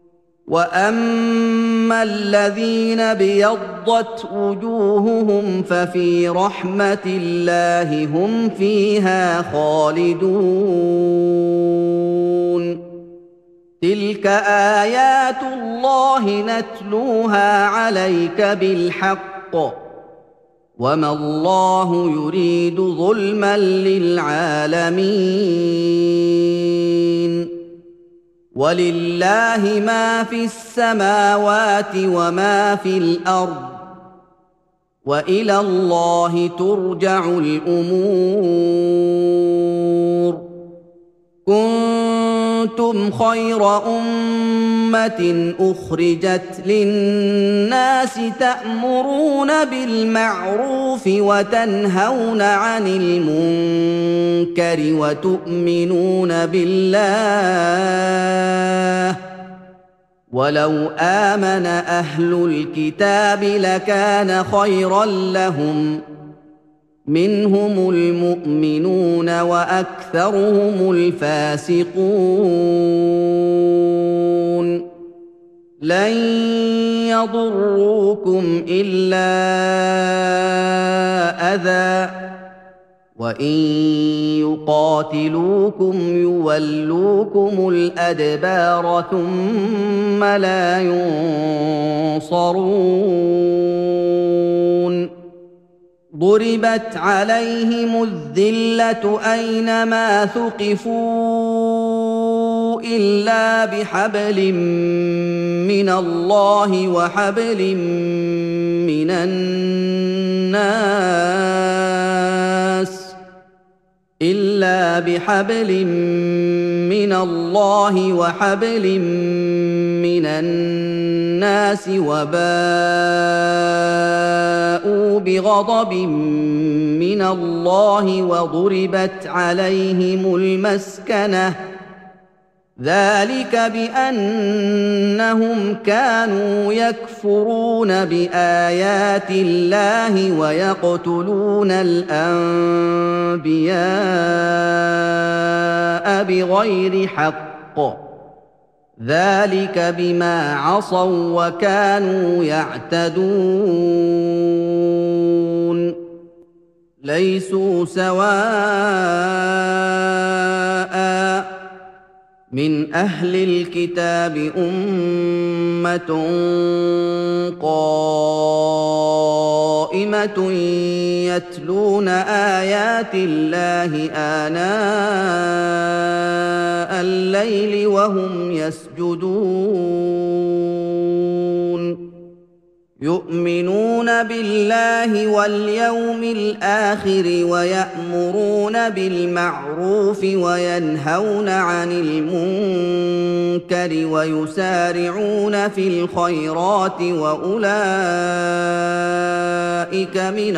وأما الذين ابيضت وجوههم ففي رحمة الله هم فيها خالدون تلك آيات الله نتلوها عليك بالحق وما الله يريد ظلما للعالمين ولله ما في السماوات وما في الأرض وإلى الله ترجع الأمور كنتم خير أمة أخرجت للناس تأمرون بالمعروف وتنهون عن المنكر وتؤمنون بالله ولو آمن أهل الكتاب لكان خيرا لهم منهم المؤمنون وأكثرهم الفاسقون لن يضروكم إلا أذى وإن يقاتلوكم يولوكم الأدبار ثم لا ينصرون ضربت عليهم الذلة أينما ثقفوا إلا بحبل من الله وحبل من الناس إلا بحبل من الله وحبل من الناس وباءوا بغضب من الله وضربت عليهم المسكنة ذلك بأنهم كانوا يكفرون بآيات الله ويقتلون الأنبياء بغير حق ذلك بما عصوا وكانوا يعتدون ليسوا سواء من أهل الكتاب أمة قائمة يتلون آيات الله آناء الليل وهم يسجدون يؤمنون بالله واليوم الآخر ويأمرون بالمعروف وينهون عن المنكر ويسارعون في الخيرات وأولئك من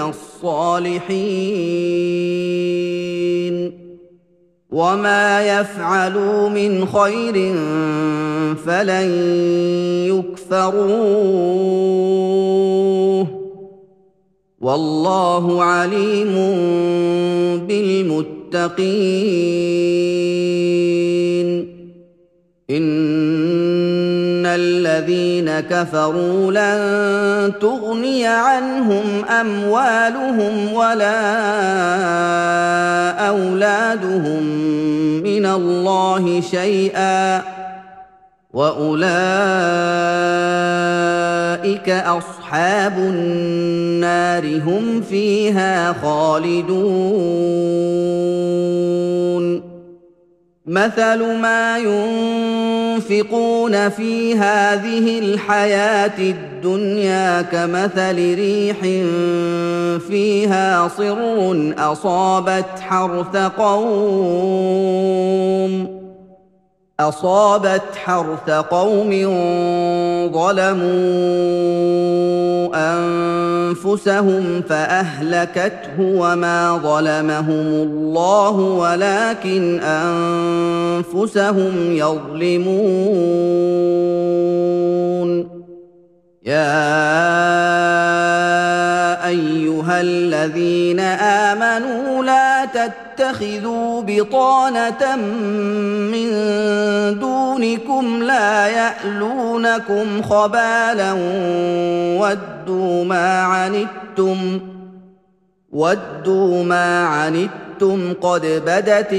الصالحين وما يفعلوا من خير فلن يكفروه والله عليم بالمتقين إن الذين كفروا لن تغني عنهم أموالهم ولا أولادهم من الله شيئا وأولئك أصحاب النار هم فيها خالدون مثل ما ينفقون في هذه الحياة الدنيا كمثل ريح فيها صر أصابت حرث قوم أصابت حرث قوم ظلموا أنفسهم فأهلكته وما ظلمهم الله ولكن أنفسهم يظلمون يا أيها الذين آمنوا لا تتخذوا بطانة من دونكم لا يألونكم خبالا ودوا ما عنتم ودوا ما عنتم قد بدت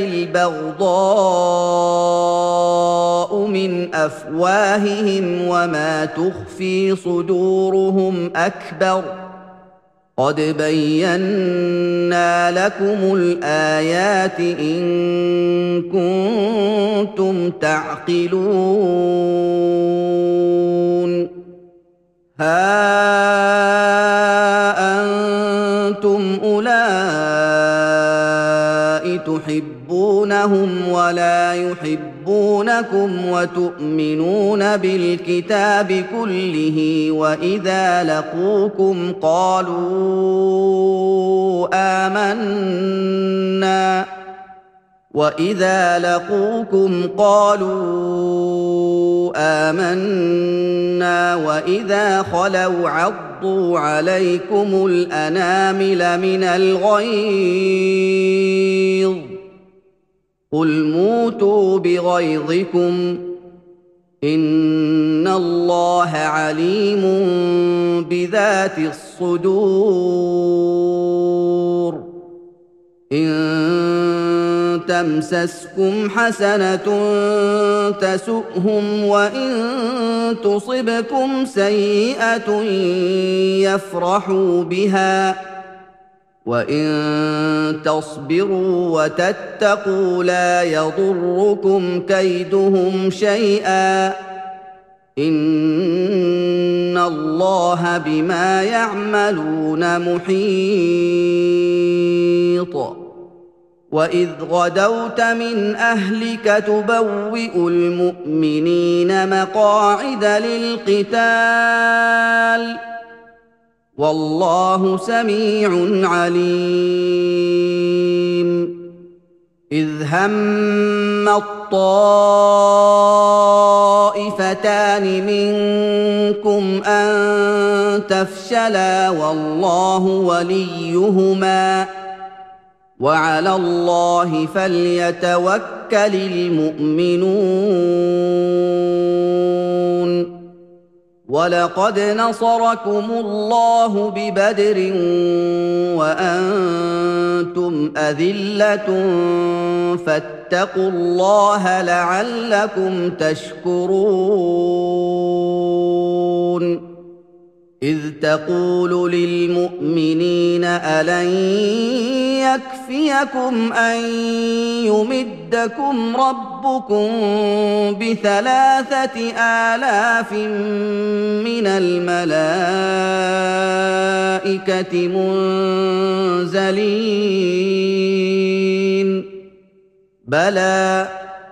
البغضاء من أفواههم وما تخفي صدورهم أكبر قد بينا لكم الآيات إن كنتم تعقلون ها أنتم أولئك تحبونهم ولا يحبونكم وتؤمنون بالكتاب كله وإذا لقوكم قالوا آمنا وإذا لقوكم قالوا آمنا وإذا خلوا عضوا عليكم الأنامل من الغيظ قل موتوا بغيظكم إن الله عليم بذات الصدور إن تمسسكم حسنة تسؤهم وإن تصبكم سيئة يفرحوا بها وإن تصبروا وتتقوا لا يضركم كيدهم شيئا إن الله بما يعملون محيط وإذ غدوت من أهلك تبوئ المؤمنين مقاعد للقتال والله سميع عليم إذ هم الطائفتان منكم أن تفشلا والله وليهما وعلى الله فليتوكل المؤمنون ولقد نصركم الله ببدر وأنتم أذلة فاتقوا الله لعلكم تشكرون إذ تقول للمؤمنين ألن يكفيكم أن يمدكم ربكم بثلاثة آلاف من الملائكة منزلين بلى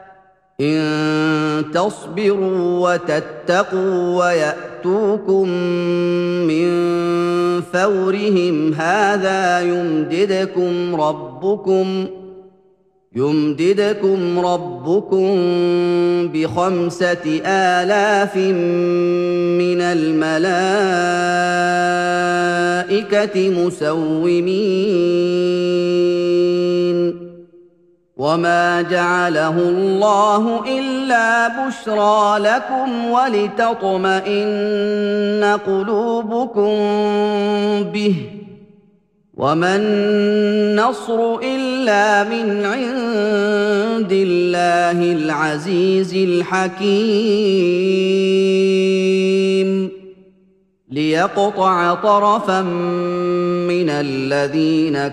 إن تصبروا وتتقوا ويأتوكم من فورهم هذا يمددكم ربكم يمددكم ربكم بخمسة آلاف من الملائكة مسومين وما جعله الله إلا بشرى لكم ولتطمئن قلوبكم به وما النصر إلا من عند الله العزيز الحكيم ليقطع طرفا من الذين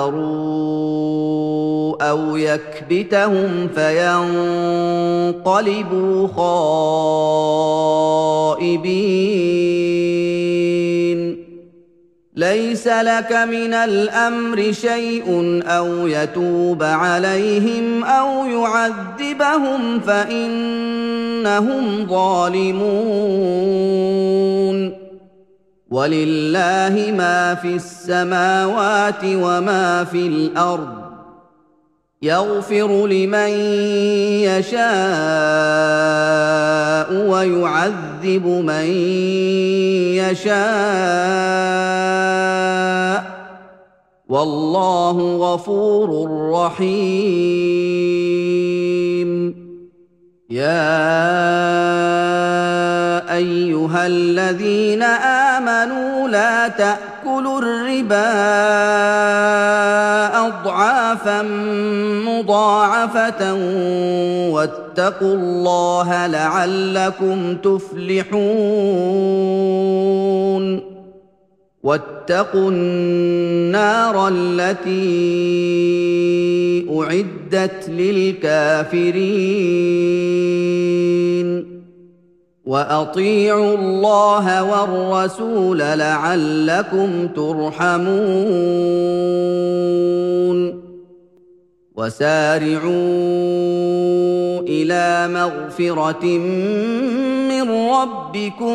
كفروا أو يكبتهم فينقلبوا خائبين ليس لك من الأمر شيء أو يتوب عليهم أو يعذبهم فإنهم ظالمون ولله ما في السماوات وما في الأرض يغفر لمن يشاء ويعذب من يشاء والله غفور رحيم يا أيها الذين آمنوا لا تأكلوا الربا أضعافا مضاعفة واتقوا الله لعلكم تفلحون واتقوا النار التي أعدت للكافرين وأطيعوا الله والرسول لعلكم ترحمون وسارعوا إلى مغفرة من ربكم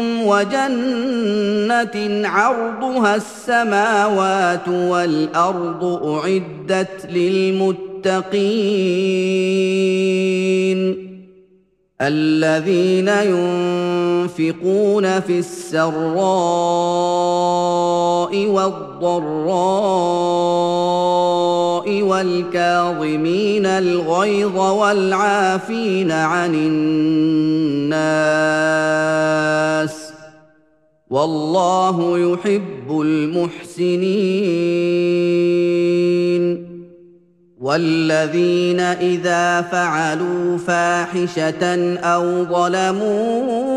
وجنة عرضها السماوات والأرض أعدت للمتقين الذين ينفقون في السراء والضراء والكاظمين الغيظ والعافين عن الناس والله يحب المحسنين والذين إذا فعلوا فاحشة أو ظلموا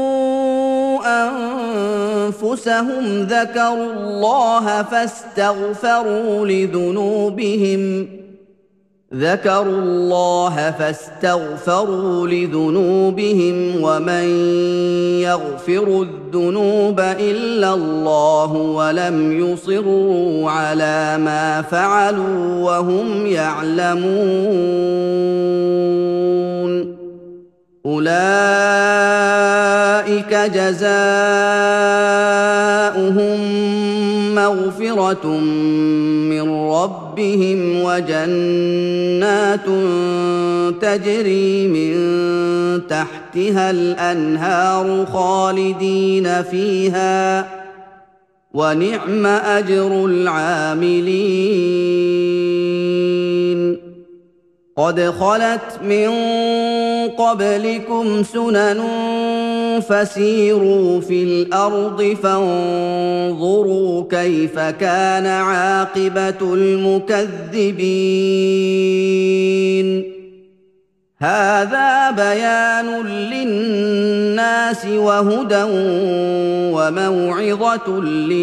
أنفسهم ذكروا الله فاستغفروا لذنوبهم ذكروا الله فاستغفروا لذنوبهم ومن يغفر الذنوب إلا الله ولم يصروا على ما فعلوا وهم يعلمون أولئك جزاؤهم مغفرة من ربهم وجنات تجري من تحتها الأنهار خالدين فيها ونعم أجر العاملين قد خلت من قبلكم سنن فسيروا في الأرض فانظروا كيف كان عاقبة المكذبين هذا بيان للناس وهدى وموعظة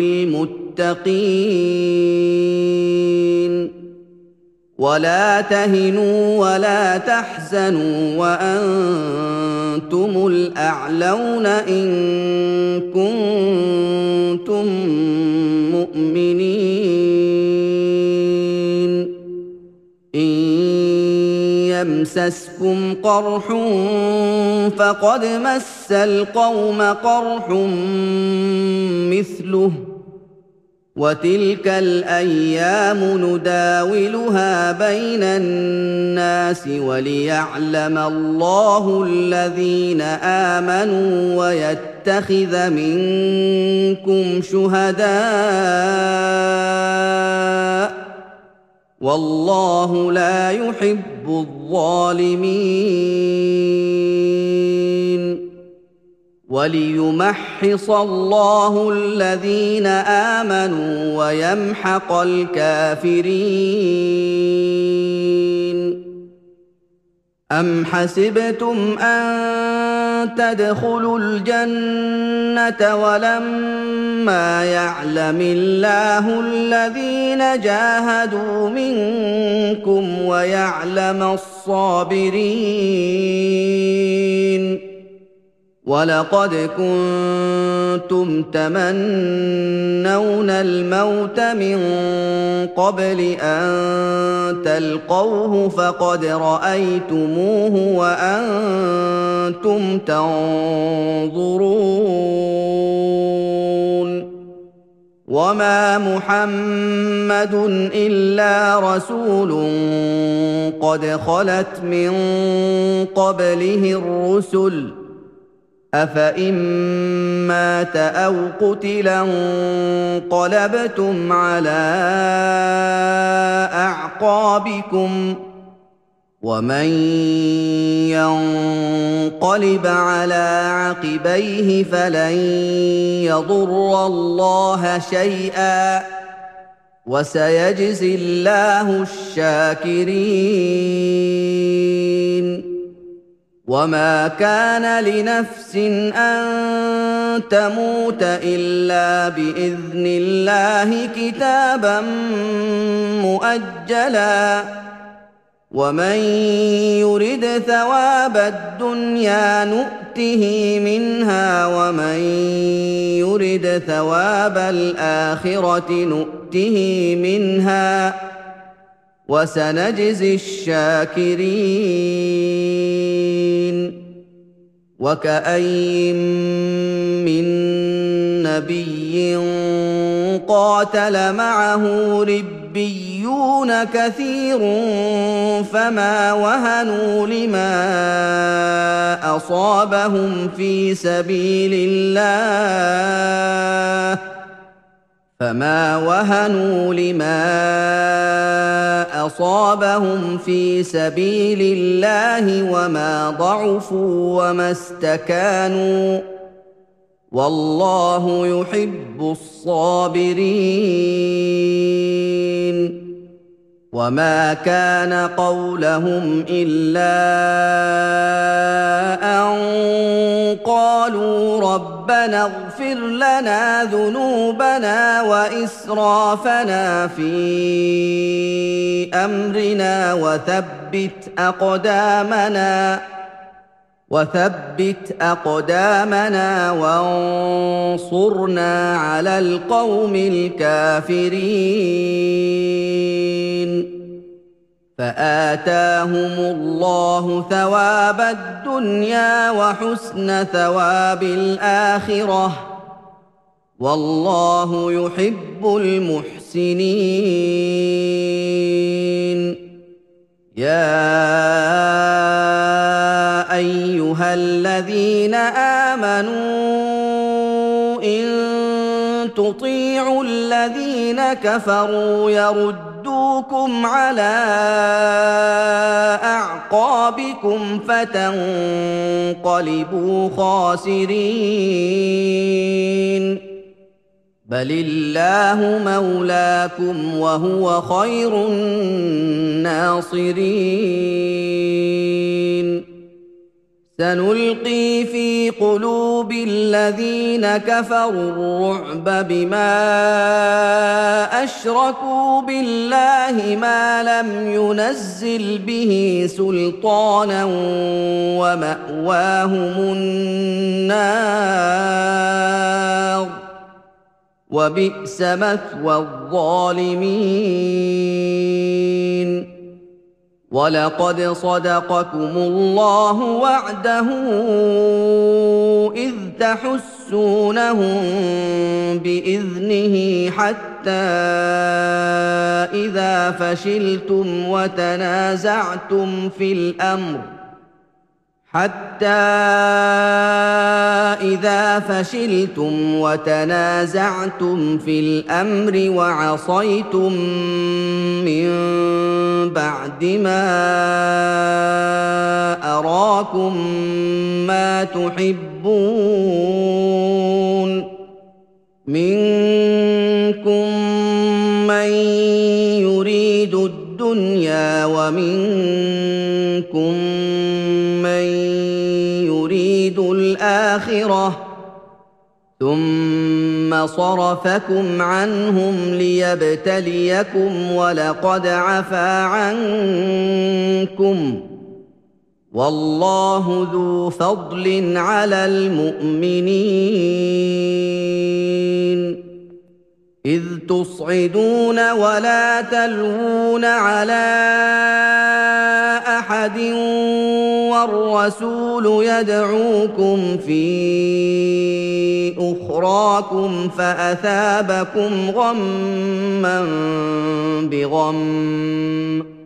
للمتقين ولا تهنوا ولا تحزنوا وأنتم الأعلون إن كنتم مؤمنين إن يمسسكم قرح فقد مس القوم قرح مثله وتلك الأيام نداولها بين الناس وليعلم الله الذين آمنوا ويتخذ منكم شهداء والله لا يحب الظالمين وليمحص الله الذين آمنوا ويمحق الكافرين أم حسبتم أن تدخلوا الجنة ولما يعلم الله الذين جاهدوا منكم ويعلم الصابرين ولقد كنتم تمنون الموت من قبل أن تلقوه فقد رأيتموه وأنتم تنظرون وما محمد إلا رسول قد خلت من قبله الرسل أفإن مات أو قتلا انقلبتم على أعقابكم ومن ينقلب على عقبيه فلن يضر الله شيئا وسيجزي الله الشاكرين وما كان لنفس أن تموت إلا بإذن الله كتابا مؤجلا ومن يرد ثواب الدنيا نؤته منها ومن يرد ثواب الآخرة نؤته منها وسنجزي الشاكرين وكأين من نبي قاتل معه ربيون كثير فما وهنوا لما أصابهم في سبيل الله فما وهنوا لما أصابهم في سبيل الله وما ضعفوا وما استكانوا والله يحب الصابرين وما كان قولهم إلا أن قالوا ربنا اغفر لنا ذنوبنا وإسرافنا في أمرنا وثبت أقدامنا وثبت أقدامنا وانصرنا على القوم الكافرين فآتاهم الله ثواب الدنيا وحسن ثواب الآخرة والله يحب المحسنين يا أيها الذين آمنوا إن تطيعوا الذين كفروا يردوكم على أعقابكم فتنقلبوا خاسرين بل الله مولاكم وهو خير الناصرين سنلقي في قلوب الذين كفروا الرعب بما أشركوا بالله ما لم ينزل به سلطانا ومأواهم النار وبئس مثوى الظالمين ولقد صدقكم الله وعده إذ تحسونهم بإذنه حتى إذا فشلتم وتنازعتم في الأمر حتى إذا فشلتم وتنازعتم في الأمر وعصيتم من بعد ما أراكم ما تحبون منكم من يريد الدنيا ومنكم من يريد الآخرة ثم صرفكم عنهم ليبتليكم ولقد عفا عنكم والله ذو فضل على المؤمنين إذ تصعدون ولا تلوون على أحد والرسول يدعوكم في أخراكم فأثابكم غما بغم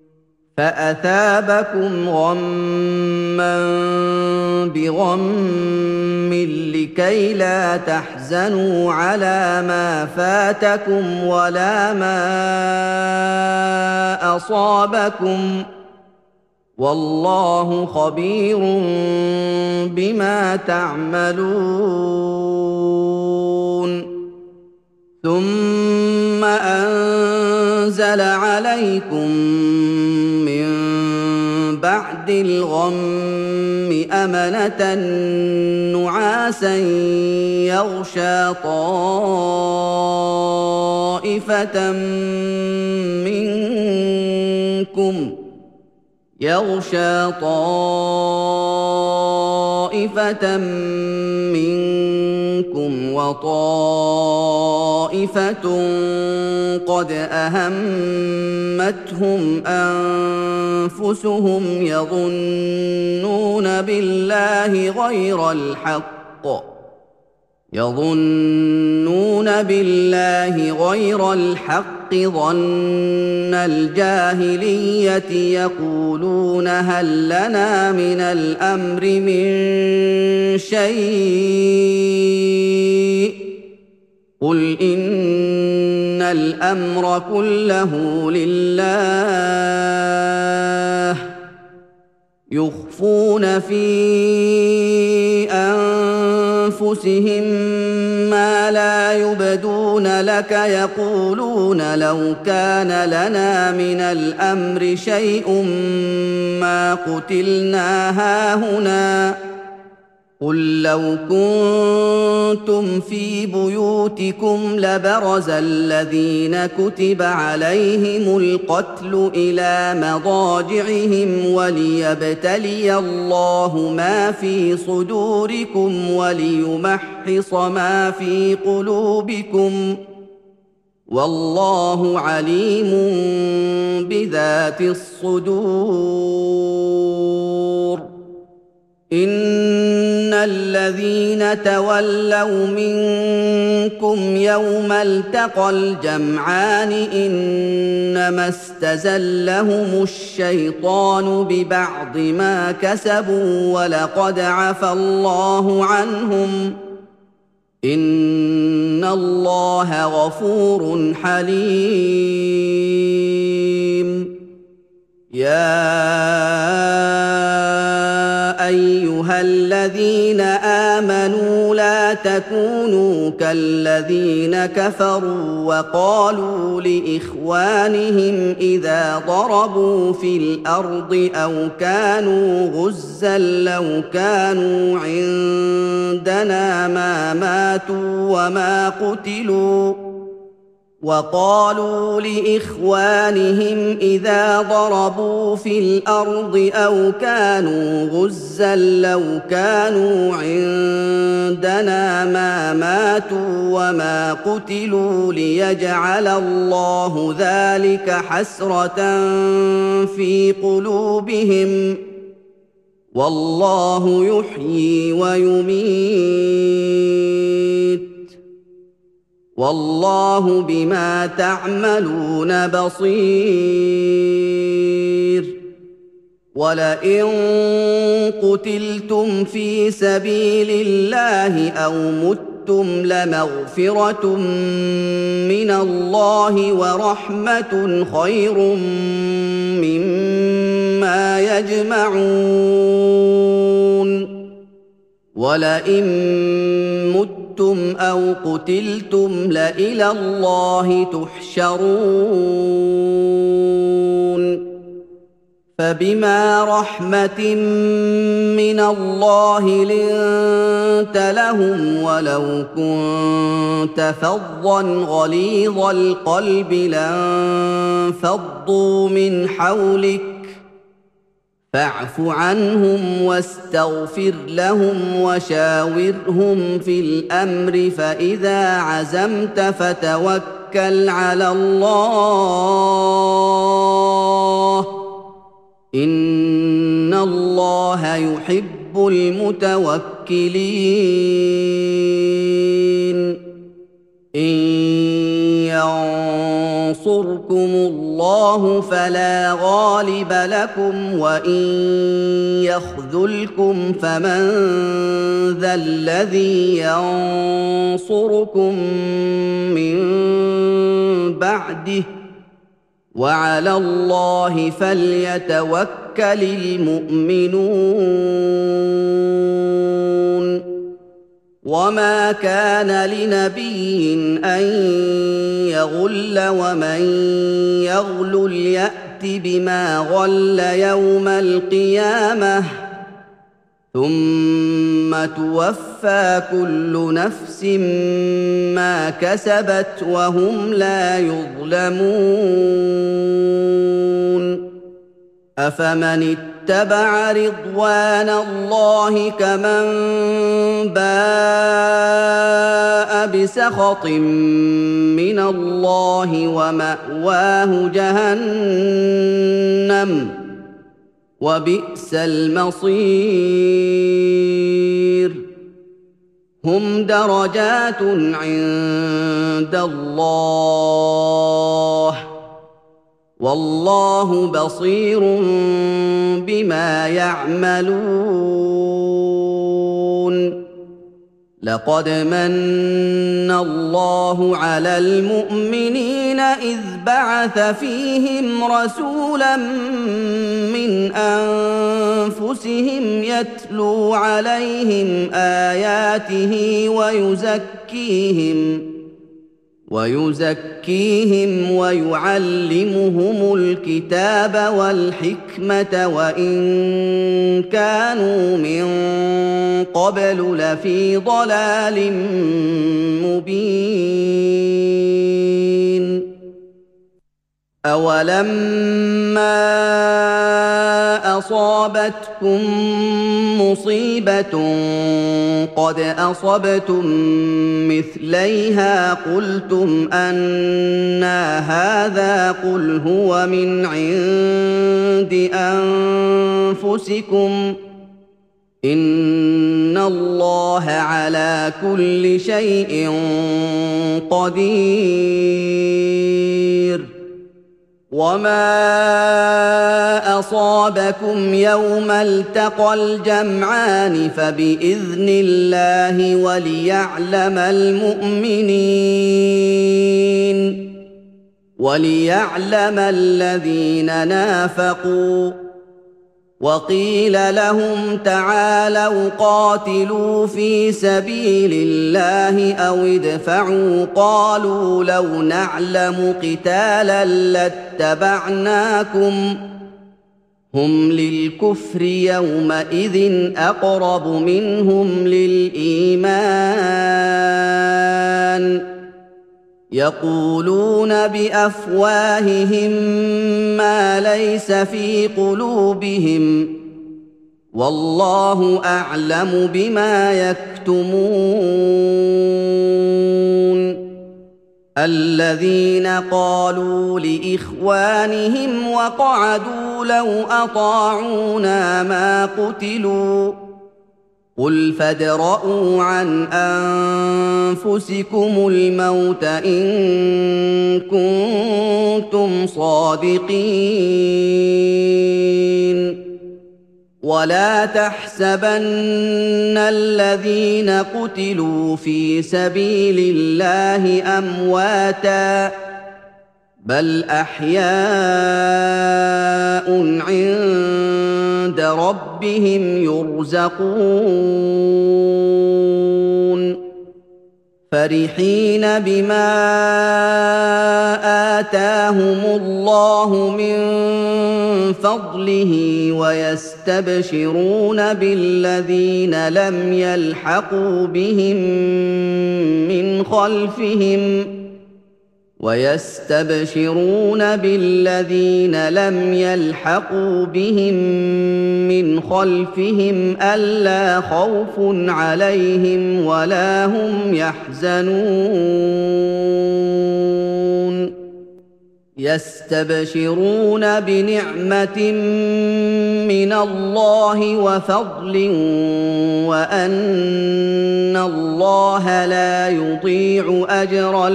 فأثابكم غما بغم لكي لا تحزنوا على ما فاتكم ولا ما أصابكم والله خبير بما تعملون ثم أنزل عليكم من بعد الغم أمنة نعاسا يغشى طائفة منكم يغشى طائفة منكم وطائفة قد أهمتهم أنفسهم يظنون بالله غير الحق يظنون بالله غير الحق ظن الجاهلية يقولون هل لنا من الأمر من شيء قل إن الأمر كله لله يخفون في أنفسهم أنفسهم ما لا يبدون لك يقولون لو كان لنا من الأمر شيء ما قتلنا هاهنا قل لو كنتم في بيوتكم لبرز الذين كتب عليهم القتل إلى مضاجعهم وليبتلي الله ما في صدوركم وليمحص ما في قلوبكم والله عليم بذات الصدور إن الذين تولوا منكم يوم التقى الجمعان إنما استزلهم الشيطان ببعض ما كسبوا ولقد عفى الله عنهم إن الله غفور حليم يا أيها الذين آمنوا لا تكونوا كالذين كفروا وقالوا لإخوانهم إذا ضربوا في الأرض أو كانوا غزا لو كانوا عندنا ما ماتوا وما قتلوا وقالوا لإخوانهم إذا ضربوا في الأرض أو كانوا غزا لو كانوا عندنا ما ماتوا وما قتلوا ليجعل الله ذلك حسرة في قلوبهم والله يحيي ويميت والله بما تعملون بصير ولئن قتلتم في سبيل الله أو متم لمغفرة من الله ورحمة خير مما يجمعون ولئن متم أو قتلتم لإلى الله تحشرون فبما رحمة من الله لنت لهم ولو كنت فظا غليظ القلب لانفضوا من حولك فاعف عنهم واستغفر لهم وشاورهم في الأمر فإذا عزمت فتوكل على الله إن الله يحب المتوكلين إن ينصركم الله فلا غالب لكم وإن يخذلكم فمن ذا الذي ينصركم من بعده وعلى الله فليتوكل المؤمنون وما كان لنبي أن يغل ومن يغل يأت بما غل يوم القيامة ثم توفى كل نفس ما كسبت وهم لا يظلمون أفمن اتبع رضوان الله كمن باء بسخط من الله ومأواه جهنم وبئس المصير هم درجات عند الله والله بصير بما يعملون لقد من الله على المؤمنين إذ بعث فيهم رسولا من أنفسهم يتلو عليهم آياته ويزكيهم ويزكيهم ويعلمهم الكتاب والحكمة وإن كانوا من قبل لفي ضلال مبين أولما أصابتكم مصيبة قد أصبتم مثليها قلتم أنى هذا قل هو من عند أنفسكم إن الله على كل شيء قدير وما أصابكم يوم التقى الجمعان فبإذن الله وليعلم المؤمنين وليعلم الذين نافقوا وقيل لهم تعالوا قاتلوا في سبيل الله أو ادفعوا قالوا لو نعلم قتالا لاتبعناكم هم للكفر يومئذ أقرب منهم للإيمان يقولون بأفواههم ما ليس في قلوبهم والله أعلم بما يكتمون الذين قالوا لإخوانهم وقعدوا لو أطاعونا ما قتلوا قل فادرءوا عن أنفسكم الموت إن كنتم صادقين ولا تحسبن الذين قتلوا في سبيل الله أمواتاً بل أحياء عند ربهم يرزقون فرحين بما آتاهم الله من فضله ويستبشرون بالذين لم يلحقوا بهم من خلفهم ويستبشرون بالذين لم يلحقوا بهم من خلفهم ألا خوف عليهم ولا هم يحزنون يستبشرون بنعمة من الله وفضل وأن الله لا يضيع أجر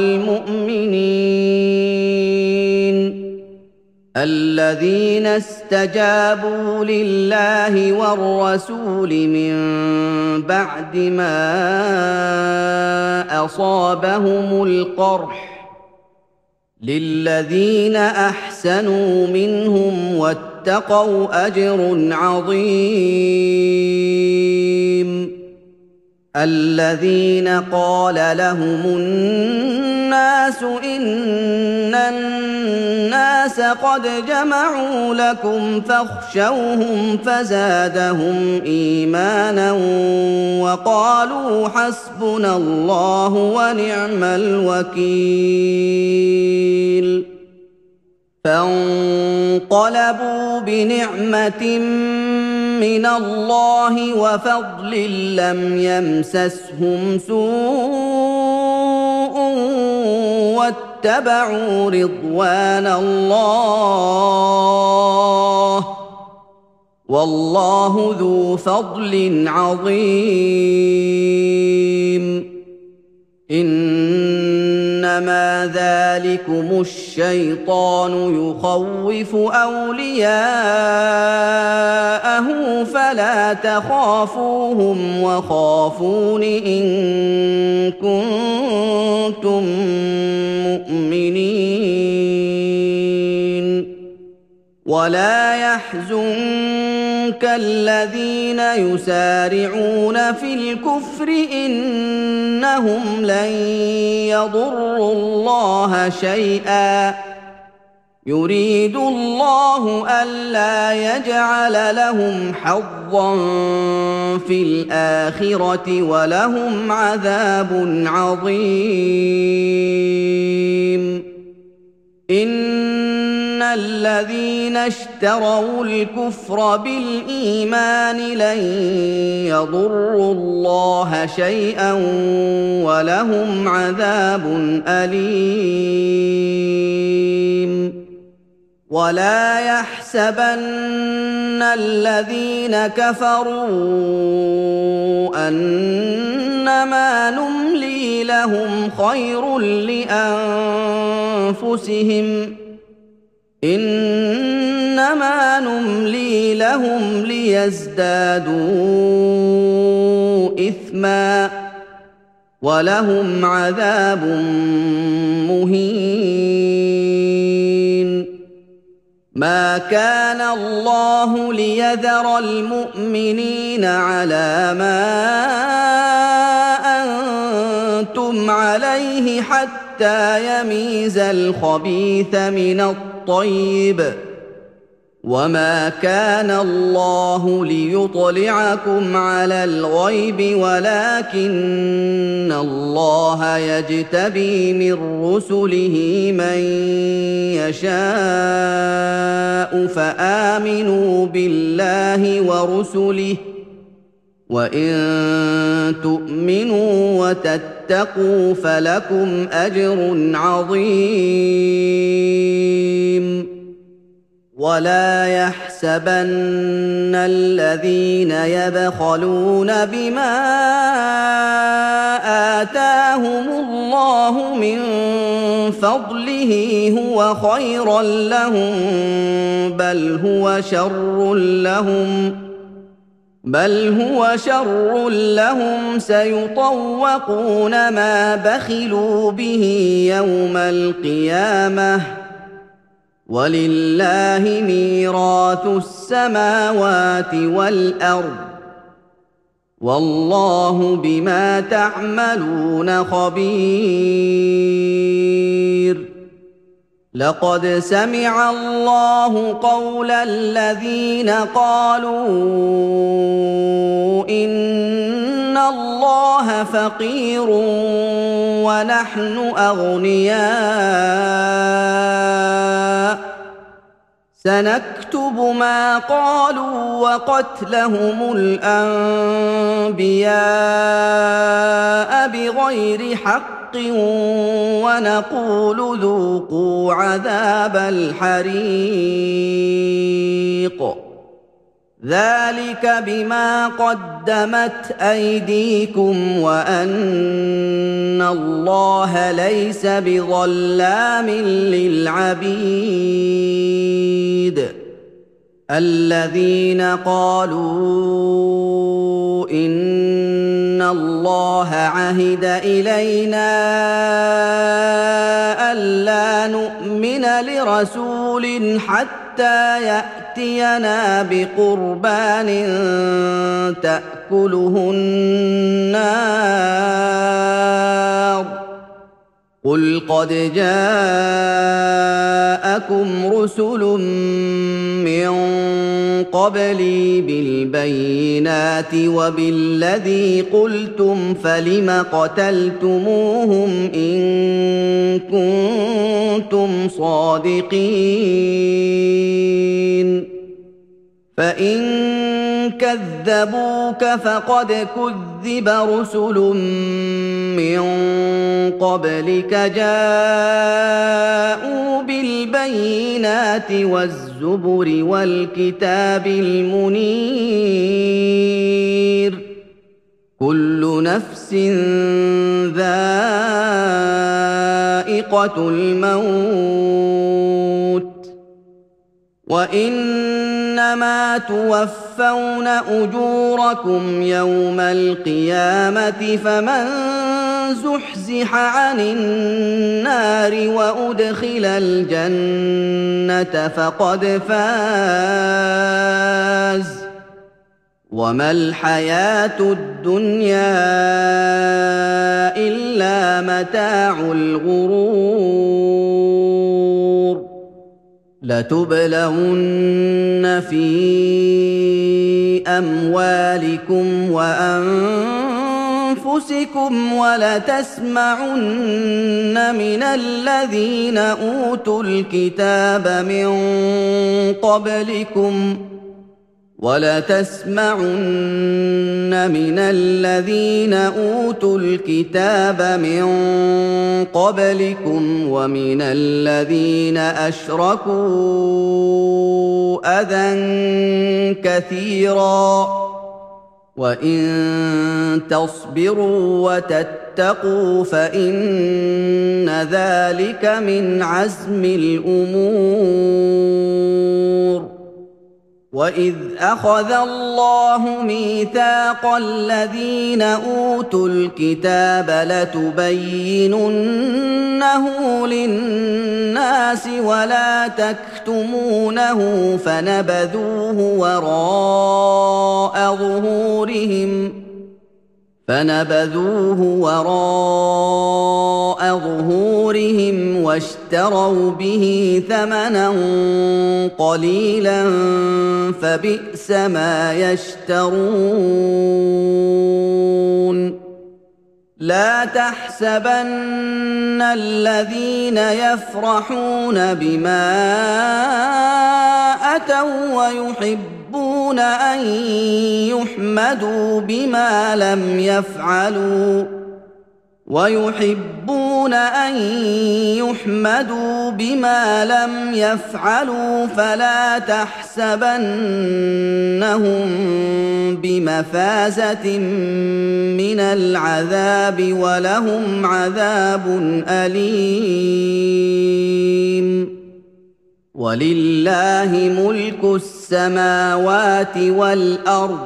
المؤمنين الذين استجابوا لله والرسول من بعد ما أصابهم القرح للذين أحسنوا منهم واتقوا أجر عظيم الذين قال لهم الناس إن الناس قد جمعوا لكم فاخشوهم فزادهم إيمانا وقالوا حسبنا الله ونعم الوكيل فانقلبوا بنعمة من الله وفضل لم يمسسهم سوء واتبعوا رضوان الله والله ذو فضل عظيم إنما إنما ذلكم الشيطان يخوف أولياءه فلا تخافوهم وخافون إن كنتم مؤمنين ولا يحزنك الذين يسارعون في الكفر إنهم لن يضروا الله شيئا يريد الله ألا يجعل لهم حظا في الآخرة ولهم عذاب عظيم إن الذين اشتروا الكفر بالإيمان لن يضروا الله شيئا ولهم عذاب أليم ولا يحسبن الذين كفروا أنما نملي لهم خير لأنفسهم إنما نملي لهم ليزدادوا إثما ولهم عذاب مهين ما كان الله ليذر المؤمنين على ما أنتم عليه حتى يميز الخبيث من الطيب وما كان الله ليطلعكم على الغيب ولكن الله يجتبي من رسله من يشاء فآمنوا بالله ورسله وإن تؤمنوا وتتقوا فلكم أجر عظيم ولا يحسبن الذين يبخلون بما آتاهم الله من فضله هو خيرا لهم بل هو شر لهم بل هو شر لهم سيطوقون ما بخلوا به يوم القيامة ولله ميراث السماوات والأرض والله بما تعملون خبير لقد سمع الله قول الذين قالوا إن الله فقير ونحن أغنياء سنكتب ما قالوا وقتلهم الأنبياء بغير حق ونقول ذوقوا عذاب الحريق ذلك بما قدمت أيديكم وأن الله ليس بظلام للعبيد الذين قالوا إن الله عهد إلينا ألا نؤمن لرسول حتى يأتينا بقربان تأكله النار قل قد جاءكم رسل من قبلي بالبينات وبالذي قلتم فلم قتلتموهم إن كنتم صادقين فإن كذبوك فقد كذب رسل من قبلك جاءوا بالبينات والزبر والكتاب المنير كل نفس ذائقة سَائِقَةٌ الْمَوْتِ وَإِنَّمَا تُوَفَّوْنَ أُجُورَكُمْ يَوْمَ الْقِيَامَةِ فَمَن زُحْزِحَ عَنِ النَّارِ وَأُدْخِلَ الْجَنَّةَ فَقَدْ فَازَ وَمَا الْحَيَاةُ الدُّنْيَا إِلَّا مَتَاعُ الْغُرُورِ لَتُبْلَوُنَّ فِي أَمْوَالِكُمْ وَأَنفُسِكُمْ وَلَتَسْمَعُنَّ مِنَ الَّذِينَ أُوتُوا الْكِتَابَ مِن قَبْلِكُمْ وَلَتَسْمَعُنَّ مِنَ الَّذِينَ أُوتُوا الْكِتَابَ مِن قَبْلِكُمْ وَمِنَ الَّذِينَ أَشْرَكُوا أَذًى كَثِيرًا وَإِن تَصْبِرُوا وَتَتَّقُوا فَإِنَّ ذَلِكَ مِنْ عَزْمِ الْأُمُورِ وَإِذْ أَخَذَ اللَّهُ مِيثَاقَ الَّذِينَ أُوتُوا الْكِتَابَ لَتُبَيِّنُنَّهُ لِلنَّاسِ وَلَا تَكْتُمُونَهُ فَنَبَذُوهُ وَرَاءَ ظُهُورِهِمْ فَنَبَذُوهُ وَرَاءَ ظُهُورِهِمْ وَاشْتَرَوْا بِهِ ثَمَنًا قَلِيلًا فَبِئْسَ مَا يَشْتَرُونَ لَا تَحْسَبَنَّ الَّذِينَ يَفْرَحُونَ بِمَا أَتَوا وَّيُحِبُّونَ أَن يُحْمَدُوا بِمَا لَمْ يَفْعَلُوا وَيُحِبُّونَ أَن يُحْمَدُوا بِمَا لَمْ يَفْعَلُوا فَلَا تَحْسَبَنَّهُم بِمَفَازَةٍ مِّنَ الْعَذَابِ وَلَهُمْ عَذَابٌ أَلِيمٌ وَلِلَّهِ مُلْكُ السَّمَاوَاتِ وَالْأَرْضِ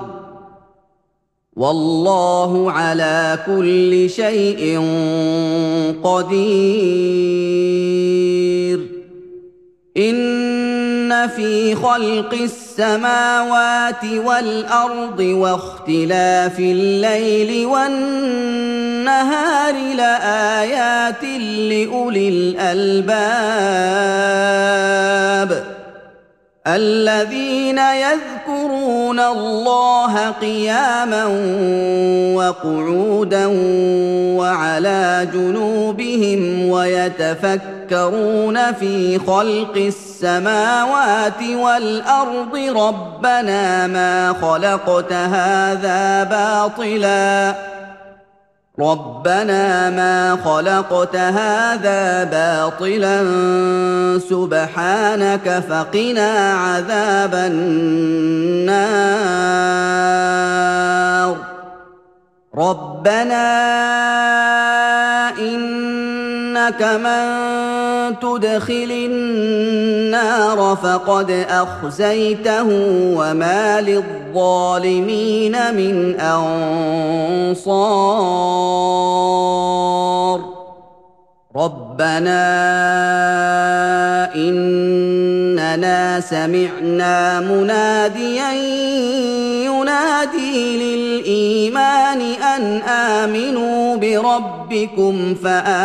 وَاللَّهُ عَلَىٰ كُلِّ شَيْءٍ قَدِيرٌ إِنَّ فِي خَلْقِ السَّمَاوَاتِ وَالْأَرْضِ وَاخْتِلَافِ اللَّيْلِ وَالنَّهَارِ لَآيَاتٍ لِّأُولِي الْأَلْبَابِ الَّذِينَ يَذْكُرُونَ اللَّهَ قِيَامًا وَقُعُودًا وَعَلَىٰ جُنُوبِهِمْ وَيَتَفَكَّرُونَ فِي خَلْقِ السَّمَاوَاتِ وَالْأَرْضِ رَبَّنَا مَا خَلَقْتَ هَٰذَا بَاطِلًا رَبَّنَا مَا خَلَقْتَ هَٰذَا بَاطِلًا سُبْحَانَكَ فَقِنَا عَذَابَ النَّارِ رَبَّنَا إِنَّكَ مَن تُدْخِلِ النَّارَ فَقَدْ أَخْزَيْتَهُ وَمَا لِلظَّالِمِينَ مِنْ أَنصَارٍ رَبَّنَا إِنَّنَا سَمِعْنَا مُنَادِيًا يُنَادِي لِلْإِيمَانِ أَنْ آمِنُوا بِرَبِّكُمْ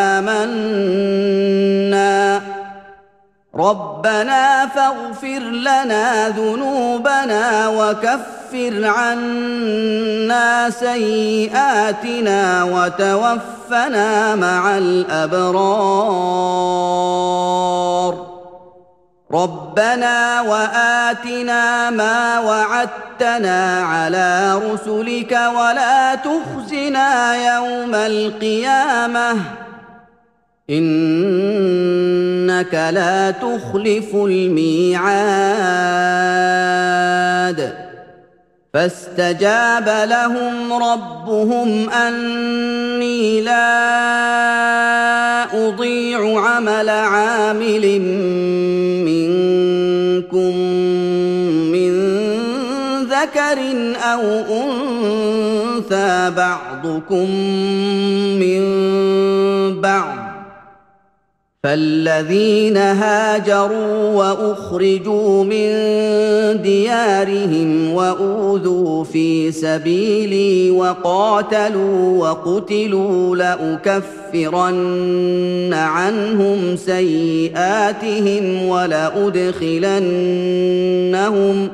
فَآمَنَّا رَبَّنَا فَاغْفِرْ لَنَا ذُنُوبَنَا وَكَفِّرْ عَنَّا سَيِّئَاتِنَا وَتَوَفَّنَا مَعَ الْأَبْرَارِ رَبَّنَا وَآتِنَا مَا وَعَدتَّنَا عَلَىٰ رُسُلِكَ وَلَا تُخْزِنَا يَوْمَ الْقِيَامَةِ إِنَّكَ لَا تُخْلِفُ الْمِيعَادَ فَاسْتَجَابَ لَهُمْ رَبُّهُمْ أَنِّي لَا أضيع عمل عامل منكم من ذكر أو أنثى بعضكم من بعض، فالذين هاجروا وأخرجوا من ديارهم وأوذوا في سبيلي وقاتلوا وقتلوا لأكفرن عنهم سيئاتهم ولأدخلنهم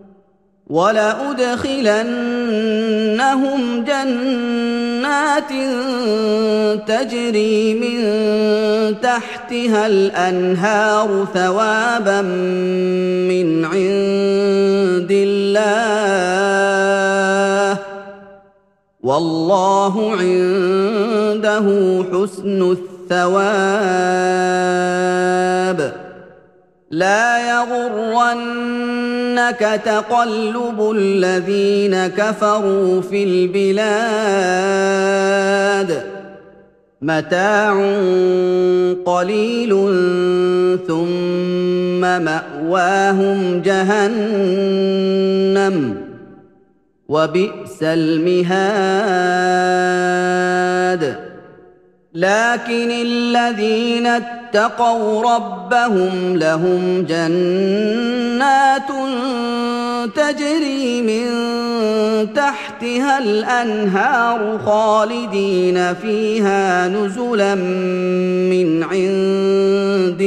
ولأدخلنهم جنات تجري من تحتها الأنهار ثوابا من عند الله، والله عنده حسن الثواب. لا يغرنك تقلب الذين كفروا في البلاد، متاع قليل ثم مأواهم جهنم وبئس المهاد. لكن الذين اتقوا ربهم لهم جنات تجري من تحتها الأنهار خالدين فيها نزلا من عند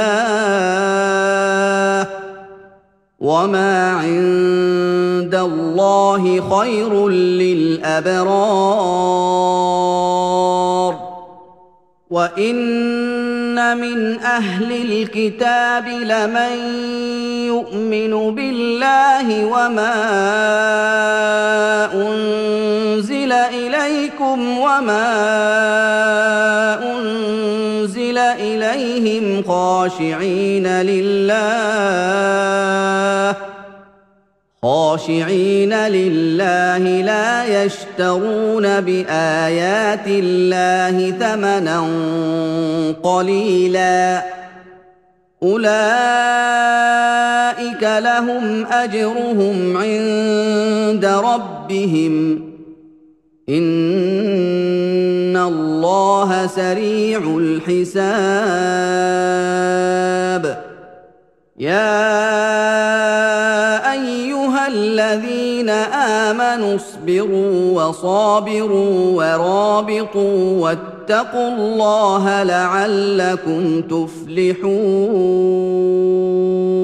الله، وما عند الله خير للأبرار. وإن من أهل الكتاب لمن يؤمن بالله وما أنزل إليكم وما أنزل إليهم خاشعين لله خاشعين لله لا يشترون بآيات الله ثمنا قليلا، أولئك لهم أجرهم عند ربهم إن الله سريع الحساب. يا أيها الذين آمنوا اصبروا وصابروا ورابطوا واتقوا الله لعلكم تفلحون.